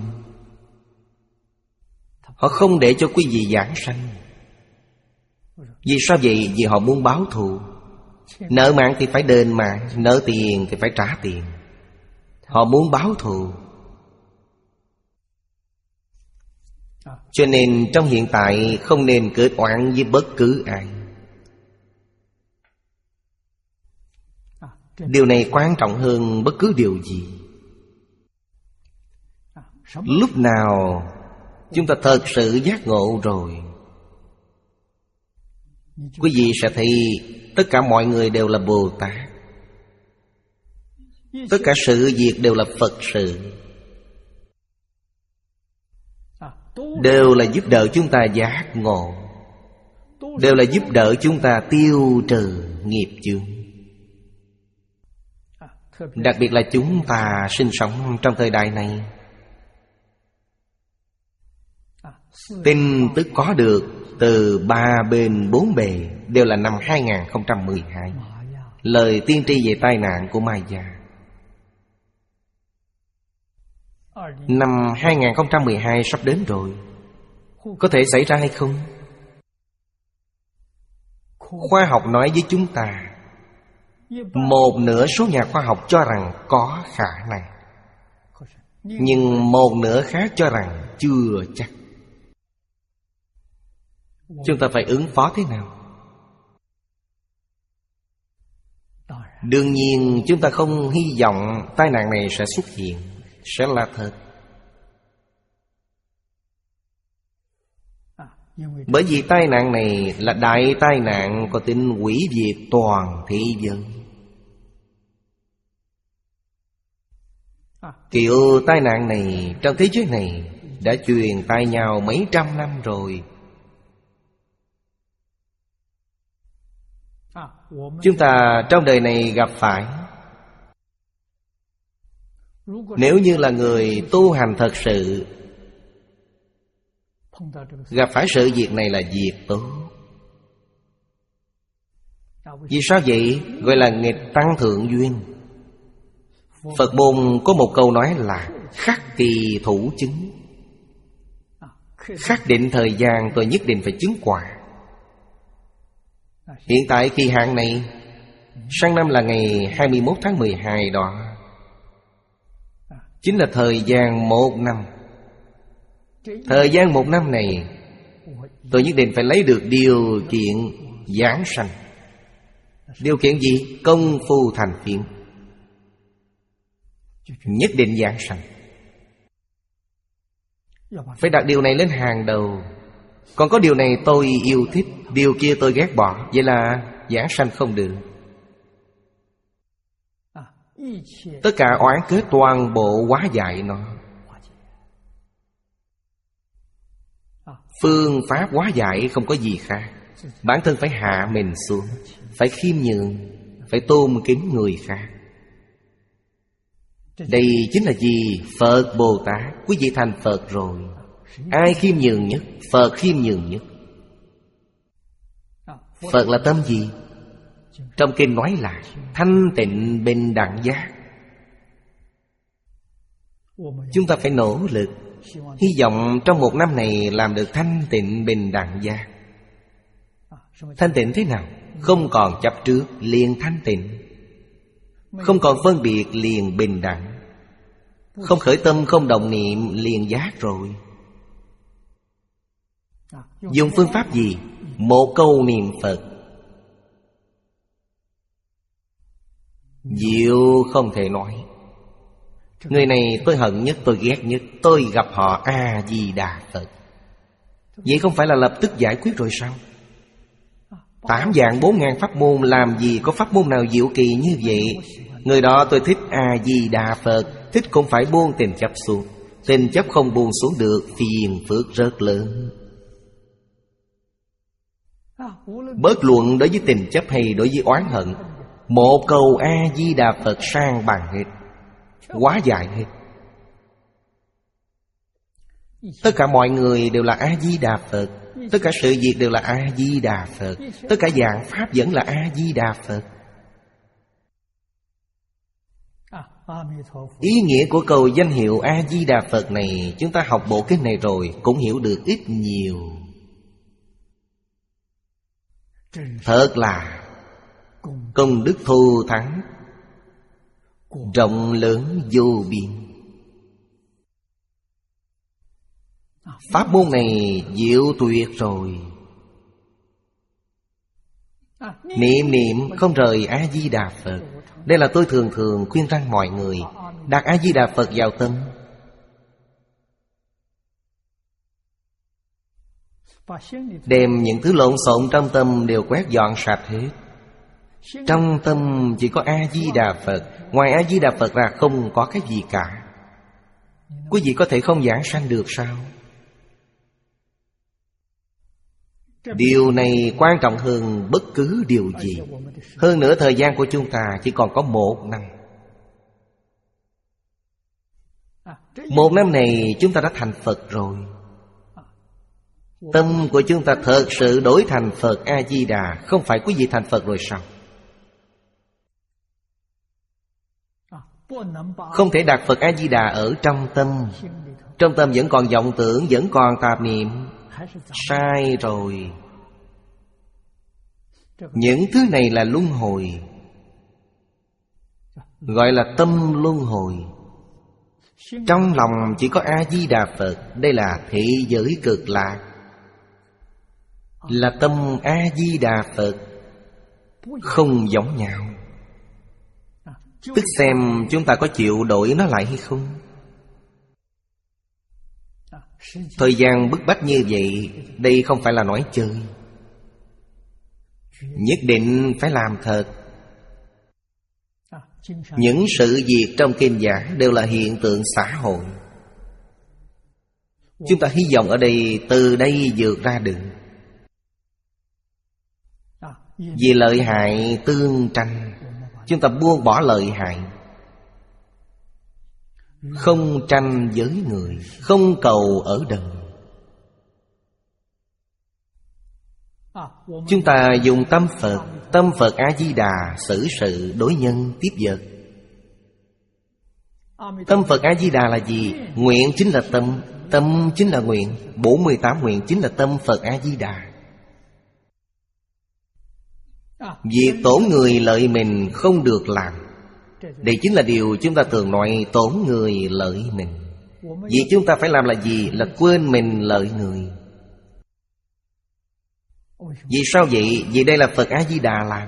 Họ không để cho quý vị giảng sanh. Vì sao vậy? Vì họ muốn báo thù. Nợ mạng thì phải đền mạng, nợ tiền thì phải trả tiền. Họ muốn báo thù. Cho nên trong hiện tại không nên kết oán với bất cứ ai. Điều này quan trọng hơn bất cứ điều gì. Lúc nào chúng ta thật sự giác ngộ rồi, quý vị sẽ thấy tất cả mọi người đều là Bồ Tát, tất cả sự việc đều là Phật sự, đều là giúp đỡ chúng ta giác ngộ, đều là giúp đỡ chúng ta tiêu trừ nghiệp chướng. Đặc biệt là chúng ta sinh sống trong thời đại này, tin tức có được từ ba bên bốn bề đều là năm hai không một hai. Lời tiên tri về tai nạn của Maya. Năm hai không một hai sắp đến rồi, có thể xảy ra hay không? Khoa học nói với chúng ta, một nửa số nhà khoa học cho rằng có khả năng, nhưng một nửa khác cho rằng chưa chắc. Chúng ta phải ứng phó thế nào? Đương nhiên chúng ta không hy vọng tai nạn này sẽ xuất hiện, sẽ là thật. Bởi vì tai nạn này là đại tai nạn có tính hủy diệt toàn thế giới. Kiểu tai nạn này trong thế giới này đã truyền tai nhau mấy trăm năm rồi. Chúng ta trong đời này gặp phải Nếu như là người tu hành thật sự, gặp phải sự việc này là việc tốt. Vì sao vậy? Gọi là nghịch tăng thượng duyên. Phật môn có một câu nói là khắc kỳ thủ chứng. Khắc định thời gian tôi nhất định phải chứng quả. Hiện tại kỳ hạn này sang năm là ngày hai mươi mốt tháng mười hai đó, chính là thời gian một năm. Thời gian một năm này tôi nhất định phải lấy được điều kiện giảng sanh. Điều kiện gì? Công phu thành phiền, nhất định giảng sanh. Phải đặt điều này lên hàng đầu. Còn có điều này tôi yêu thích, điều kia tôi ghét bỏ, vậy là giảng sanh không được. Tất cả oán kết toàn bộ hóa giải nó. Phương pháp hóa giải không có gì khác. Bản thân phải hạ mình xuống, phải khiêm nhường, phải tôn kính người khác. Đây chính là gì? Phật Bồ Tát. Quý vị thành Phật rồi, ai khiêm nhường nhất? Phật khiêm nhường nhất. Phật là tâm gì? Trong kinh nói là thanh tịnh bình đẳng giác. Chúng ta phải nỗ lực, hy vọng trong một năm này làm được thanh tịnh bình đẳng giác. Thanh tịnh thế nào? Không còn chấp trước liền thanh tịnh, không còn phân biệt liền bình đẳng, không khởi tâm không động niệm liền giác rồi. Dùng phương pháp gì? Một câu niệm Phật, diệu không thể nói. Người này tôi hận nhất, tôi ghét nhất, tôi gặp họ A-di-đà Phật. Vậy không phải là lập tức giải quyết rồi sao? Tám vạn bốn ngàn pháp môn, làm gì có pháp môn nào diệu kỳ như vậy? Người đó tôi thích A-di-đà Phật, thích cũng phải buông tình chấp xuống. Tình chấp không buông xuống được, phiền phức rất lớn. Bớt luận đối với tình chấp hay đối với oán hận, một câu A-di-đà Phật sang bằng hết, hóa giải hết. Tất cả mọi người đều là A-di-đà Phật, tất cả sự việc đều là A-di-đà Phật, tất cả dạng pháp vẫn là A-di-đà Phật. Ý nghĩa của câu danh hiệu A-di-đà Phật này, chúng ta học bộ kinh này rồi cũng hiểu được ít nhiều. Thật là công đức thù thắng, rộng lớn vô biên. Pháp môn này diệu tuyệt rồi. Niệm niệm không rời A-di-đà Phật. Đây là tôi thường thường khuyên rằng mọi người đặt A-di-đà Phật vào tâm. Đem những thứ lộn xộn trong tâm đều quét dọn sạch hết. Trong tâm chỉ có A-di-đà Phật, ngoài A-di-đà Phật ra không có cái gì cả. Quý vị có thể không giảng sanh được sao? Điều này quan trọng hơn bất cứ điều gì. Hơn nữa thời gian của chúng ta chỉ còn có một năm. Một năm này chúng ta đã thành Phật rồi. Tâm của chúng ta thật sự đổi thành Phật A-di-đà. Không phải quý vị thành Phật rồi sao? Không thể đặt Phật A-di-đà ở trong tâm. Trong tâm vẫn còn vọng tưởng, vẫn còn tạp niệm. Sai rồi. Những thứ này là luân hồi, gọi là tâm luân hồi. Trong lòng chỉ có A-di-đà Phật. Đây là thế giới cực lạc, là tâm A-di-đà Phật, không giống nhau. Tức xem chúng ta có chịu đổi nó lại hay không. Thời gian bức bách như vậy, đây không phải là nói chơi. Nhất định phải làm thật. Những sự việc trong kinh giảng đều là hiện tượng xã hội. Chúng ta hy vọng ở đây, từ đây vượt ra được. Vì lợi hại tương tranh, chúng ta buông bỏ lợi hại. không tranh với người, không cầu ở đời. Chúng ta dùng tâm Phật, tâm Phật A-di-đà xử sự đối nhân tiếp vật. Tâm Phật A-di-đà là gì? Nguyện chính là tâm, tâm chính là nguyện. Bốn mươi tám nguyện chính là tâm Phật A-di-đà. Việc tổn người lợi mình không được làm. Đây chính là điều chúng ta thường nói tổn người lợi mình. Việc chúng ta phải làm là gì? Là quên mình lợi người. Vì sao vậy? Vì đây là Phật A-di-đà làm.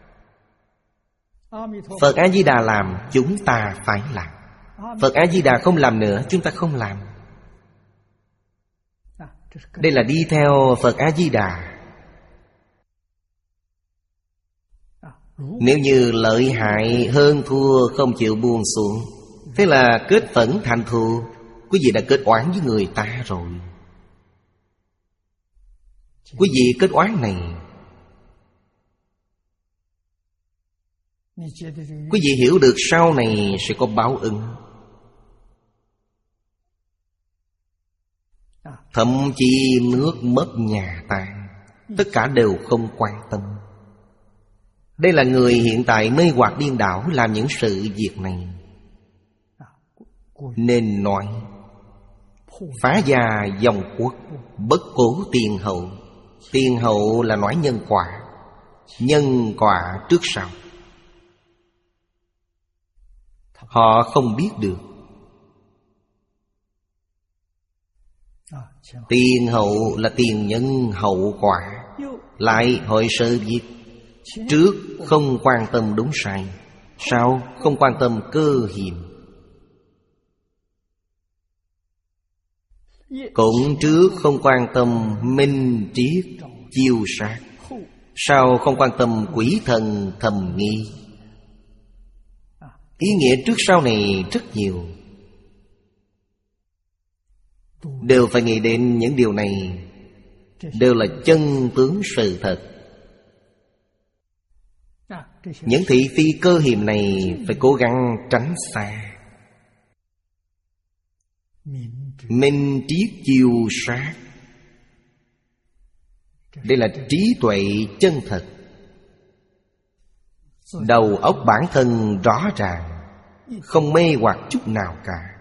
Phật A-di-đà làm, chúng ta phải làm. Phật A-di-đà không làm nữa, chúng ta không làm. Đây là đi theo Phật A-di-đà. Nếu như lợi hại hơn thua không chịu buông xuống, thế là kết phẫn thành thù. Quý vị đã kết oán với người ta rồi. Quý vị kết oán này, quý vị hiểu được sau này sẽ có báo ứng. Thậm chí nước mất nhà tan, tất cả đều không quan tâm. Đây là người hiện tại mê hoặc điên đảo làm những sự việc này. Nên nói phá gia dòng quốc, bất cố tiền hậu. Tiền hậu là nói nhân quả. Nhân quả trước sau. Họ không biết được. Tiền hậu là tiền nhân hậu quả. Lại hội sự việc. Trước không quan tâm đúng sai, sau không quan tâm cơ hiểm. Cũng trước không quan tâm minh triết chiêu sát, sau không quan tâm quỷ thần thầm nghi. Ý nghĩa trước sau này rất nhiều. Đều phải nghĩ đến những điều này. Đều là chân tướng sự thật. Những thị phi cơ hiểm này phải cố gắng tránh xa. Minh triết chiêu sát, đây là trí tuệ chân thật. Đầu óc bản thân rõ ràng, không mê hoặc chút nào cả.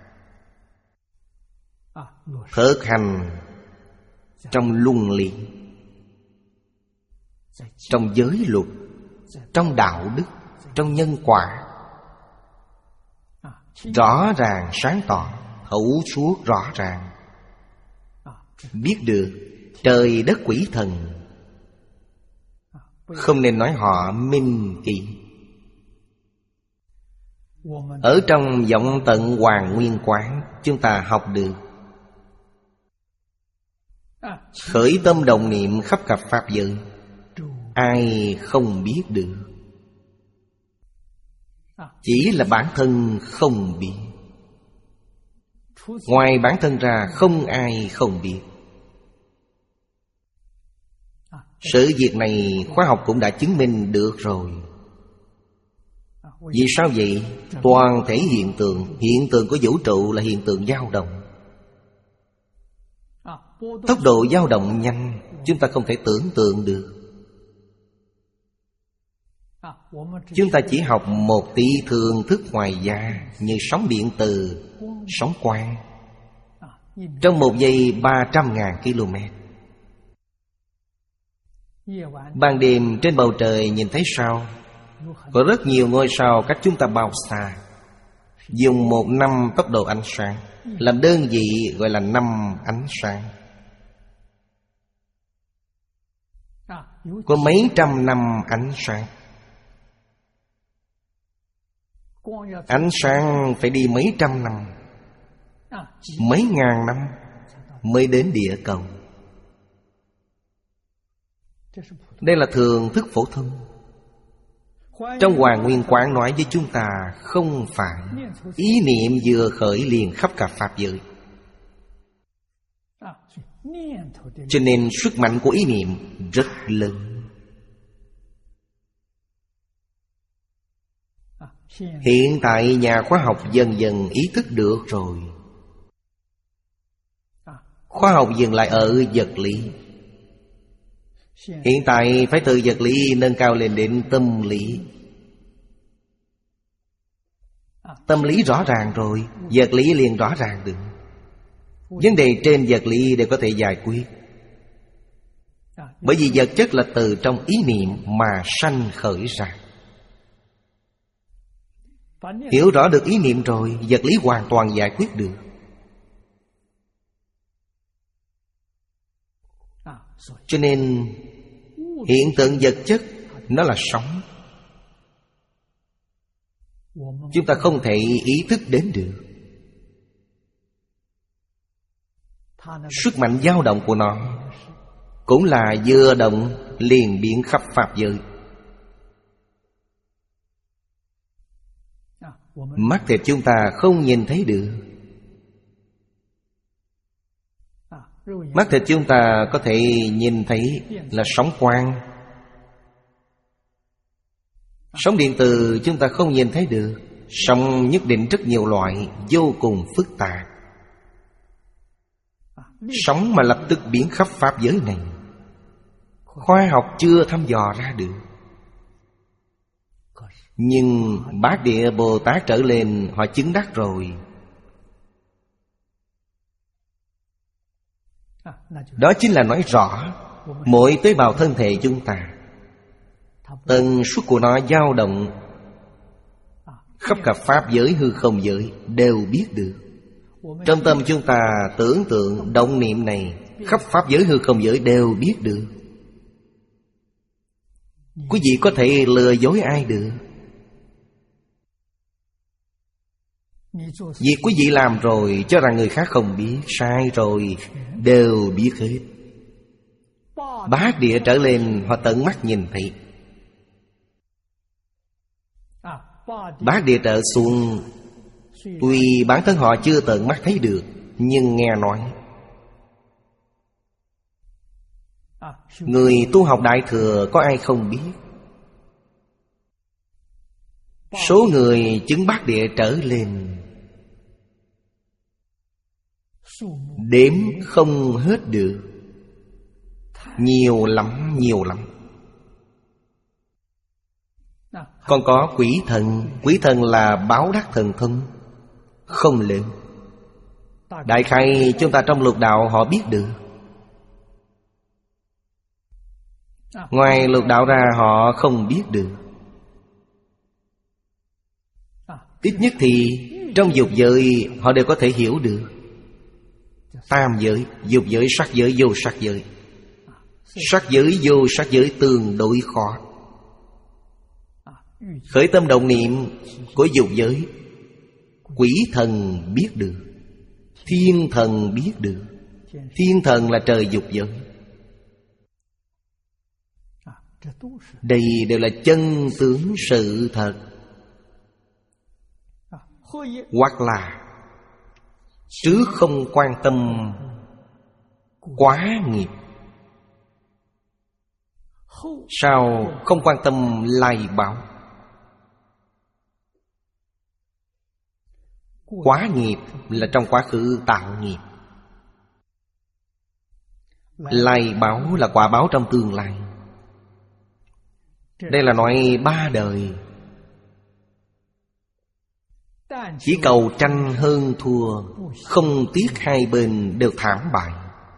Thực hành trong luân lý, trong giới luật, trong đạo đức, trong nhân quả, rõ ràng sáng tỏ, thấu suốt rõ ràng. Biết được trời đất quỷ thần, không nên nói họ minh kỳ. Ở trong vọng tận Hoàng Nguyên Quán, chúng ta học được khởi tâm đồng niệm khắp cả pháp giới, ai không biết được. Chỉ là bản thân không biết. Ngoài bản thân ra không ai không biết. Sự việc này khoa học cũng đã chứng minh được rồi. Vì sao vậy? Toàn thể hiện tượng, hiện tượng của vũ trụ là hiện tượng dao động. Tốc độ dao động nhanh, chúng ta không thể tưởng tượng được. Chúng ta chỉ học một tí thường thức ngoài da, như sóng điện từ, sóng quang. Trong một giây ba trăm ngàn km. Ban đêm trên bầu trời nhìn thấy sao? Có rất nhiều ngôi sao cách chúng ta bao xa. Dùng một năm tốc độ ánh sáng làm đơn vị gọi là năm ánh sáng. Có mấy trăm năm ánh sáng. Ánh sáng phải đi mấy trăm năm, mấy ngàn năm mới đến địa cầu. Đây là thường thức phổ thông. Trong Hoàng Nguyên Quán nói với chúng ta, không phải ý niệm vừa khởi liền khắp cả pháp giới. Cho nên sức mạnh của ý niệm rất lớn. Hiện tại nhà khoa học dần dần ý thức được rồi. Khoa học dừng lại ở vật lý. Hiện tại phải từ vật lý nâng cao lên đến tâm lý. Tâm lý rõ ràng rồi, vật lý liền rõ ràng được. Vấn đề trên vật lý đều có thể giải quyết. Bởi vì vật chất là từ trong ý niệm mà sanh khởi ra. Hiểu rõ được ý niệm rồi, vật lý hoàn toàn giải quyết được. Cho nên hiện tượng vật chất nó là sống. Chúng ta không thể ý thức đến được. Sức mạnh dao động của nó cũng là vừa động liền biến khắp pháp giới. Mắt thịt chúng ta không nhìn thấy được. Mắt thịt chúng ta có thể nhìn thấy là sóng quang. Sóng điện từ chúng ta không nhìn thấy được. Sóng nhất định rất nhiều loại, vô cùng phức tạp. Sóng mà lập tức biến khắp pháp giới này, khoa học chưa thăm dò ra được. Nhưng Bát Địa Bồ Tát trở lên họ chứng đắc rồi. Đó chính là nói rõ mỗi tế bào thân thể chúng ta, tần suất của nó dao động khắp cả pháp giới hư không giới đều biết được. Trong tâm chúng ta tưởng tượng động niệm này khắp pháp giới hư không giới đều biết được. Quý vị có thể lừa dối ai được? Việc quý vị làm rồi cho rằng người khác không biết, sai rồi, đều biết hết. Bát địa trở lên họ tận mắt nhìn thấy. Bát địa trở xuống, tuy bản thân họ chưa tận mắt thấy được, nhưng nghe nói. Người tu học Đại Thừa có ai không biết? Số người chứng Bát địa trở lên đếm không hết được. Nhiều lắm, nhiều lắm. Còn có quỷ thần. Quỷ thần là báo đắc thần thông, không lớn. Đại khái chúng ta trong lục đạo họ biết được. Ngoài lục đạo ra họ không biết được. Ít nhất thì trong dục giới họ đều có thể hiểu được. Tam giới, dục giới, sắc giới, vô sắc giới. Sắc giới, vô sắc giới tương đối khó. Khởi tâm động niệm của dục giới, quỷ thần biết được, thiên thần biết được. Thiên thần là trời dục giới. Đây đều là chân tướng sự thật. Hoặc là trước không quan tâm quá nghiệp, sau không quan tâm lai báo. Quá nghiệp là trong quá khứ tạo nghiệp, lai báo là quả báo trong tương lai. Đây là nói ba đời. Chỉ cầu tranh hơn thua, không tiếc hai bên đều thảm bại.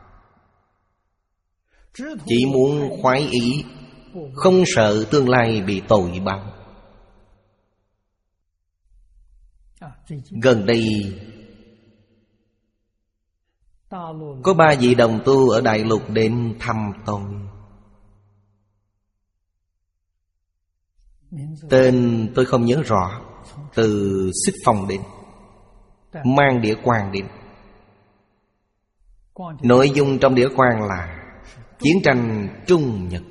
Chỉ muốn khoái ý, không sợ tương lai bị tội báo. Gần đây có ba vị đồng tu ở Đại Lục đến thăm tôi. Tên tôi không nhớ rõ. Từ Xích Phong đến, mang đĩa quang đến. Nội dung trong đĩa quang là chiến tranh Trung Nhật.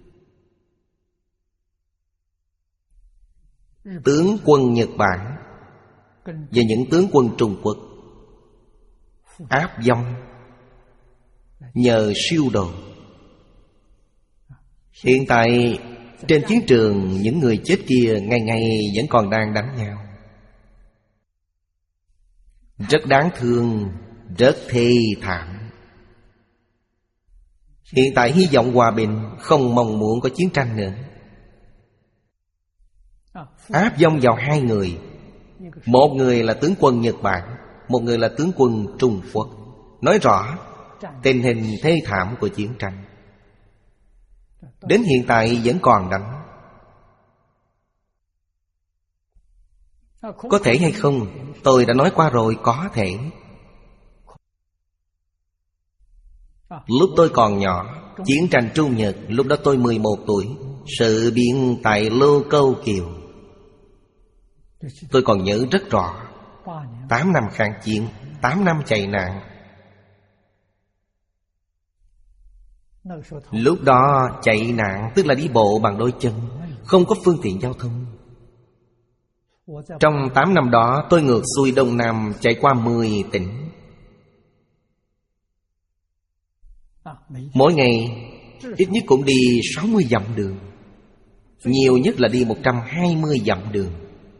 Tướng quân Nhật Bản và những tướng quân Trung Quốc áp vong nhờ siêu đồ. Hiện tại Trên chiến trường, những người chết kia ngày ngày vẫn còn đang đánh nhau. Rất đáng thương, rất thê thảm. Hiện tại hy vọng hòa bình, không mong muốn có chiến tranh nữa. Áp dông vào hai người. Một người là tướng quân Nhật Bản, một người là tướng quân Trung Quốc. Nói rõ tình hình thê thảm của chiến tranh. Đến hiện tại vẫn còn đánh. Có thể hay không? Tôi đã nói qua rồi, có thể. Lúc tôi còn nhỏ, chiến tranh Trung Nhật, lúc đó tôi mười một tuổi. Sự biến tại Lô Câu Kiều, tôi còn nhớ rất rõ. Tám năm kháng chiến, tám năm chạy nạn. Lúc đó chạy nạn tức là đi bộ bằng đôi chân, không có phương tiện giao thông. Trong tám năm đó tôi ngược xuôi Đông Nam, chạy qua mười tỉnh. Mỗi ngày ít nhất cũng đi sáu mươi dặm đường, nhiều nhất là đi một trăm hai mươi dặm đường.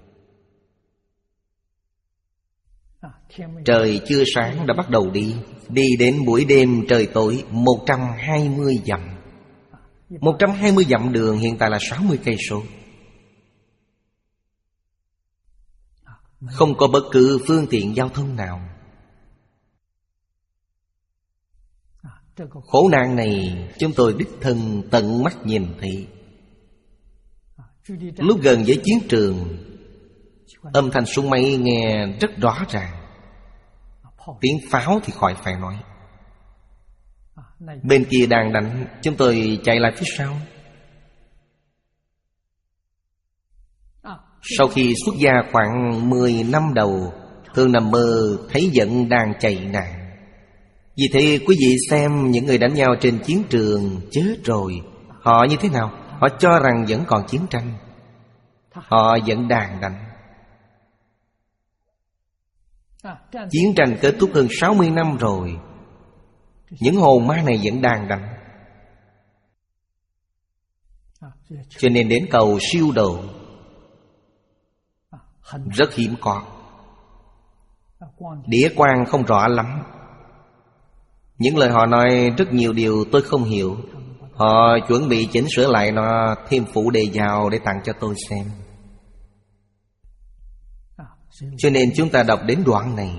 Trời chưa sáng đã bắt đầu đi. Đi đến buổi đêm trời tối, một trăm hai mươi dặm. Một trăm hai mươi dặm đường hiện tại là sáu mươi cây số. Không có bất cứ phương tiện giao thông nào. Khổ nạn này chúng tôi đích thân tận mắt nhìn thấy. Lúc gần với chiến trường, âm thanh súng máy nghe rất rõ ràng. Tiếng pháo thì khỏi phải nói. Bên kia đang đánh, chúng tôi chạy lại phía sau. Sau khi xuất gia khoảng mười năm đầu, thường nằm mơ thấy giận đang chạy nạn. Vì thế quý vị xem những người đánh nhau trên chiến trường chết rồi, họ như thế nào? Họ cho rằng vẫn còn chiến tranh. Họ vẫn đang đánh. Chiến tranh kết thúc hơn sáu mươi năm rồi, những hồn ma này vẫn đang đánh. Cho nên đến cầu siêu độ rất hiếm có. Đĩa quang không rõ lắm. Những lời họ nói rất nhiều điều tôi không hiểu. Họ chuẩn bị chỉnh sửa lại nó, thêm phụ đề vào để tặng cho tôi xem. Cho nên chúng ta đọc đến đoạn này,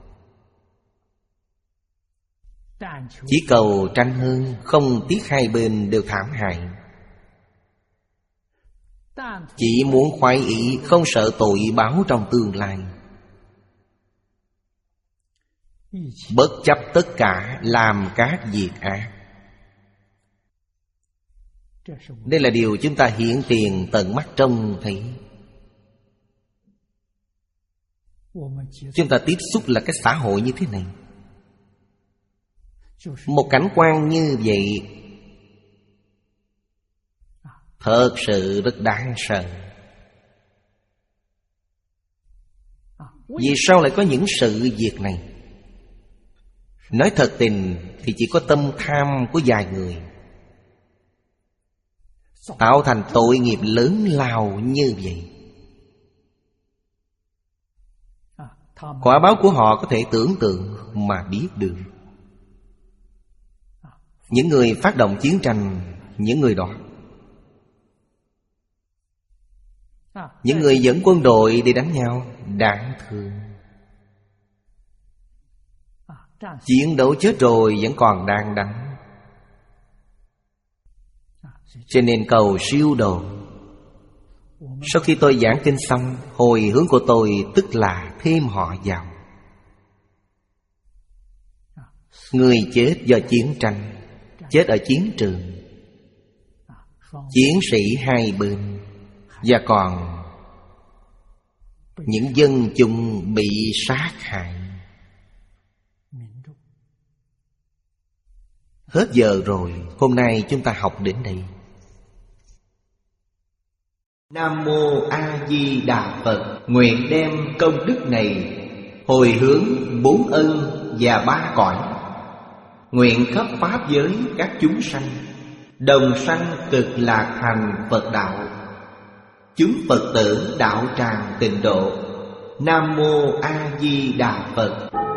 chỉ cầu tranh hơn, không tiếc hai bên đều thảm hại. Chỉ muốn khoái ý, không sợ tội báo trong tương lai. Bất chấp tất cả làm các việc ác. Đây là điều chúng ta hiển tiền tận mắt trông thấy. Chúng ta tiếp xúc là cái xã hội như thế này. Một cảnh quan như vậy thật sự rất đáng sợ. Vì sao lại có những sự việc này? Nói thật tình thì chỉ có tâm tham của vài người tạo thành tội nghiệp lớn lao như vậy. Quả báo của họ có thể tưởng tượng mà biết được. Những người phát động chiến tranh, những người đó, những người dẫn quân đội đi đánh nhau, đáng thương. Chiến đấu chết rồi vẫn còn đang đánh. Cho nên cầu siêu độ. Sau khi tôi giảng kinh xong, hồi hướng của tôi tức là thêm họ vào. Người chết do chiến tranh, chết ở chiến trường, chiến sĩ hai bên, và còn những dân chúng bị sát hại. Hết giờ rồi, hôm nay chúng ta học đến đây. Nam Mô A Di Đà Phật. Nguyện đem công đức này hồi hướng bốn ân và ba cõi, nguyện khắp pháp giới các chúng sanh đồng sanh cực lạc thành Phật đạo. Chúng Phật tử đạo tràng tịnh độ. Nam Mô A Di Đà Phật.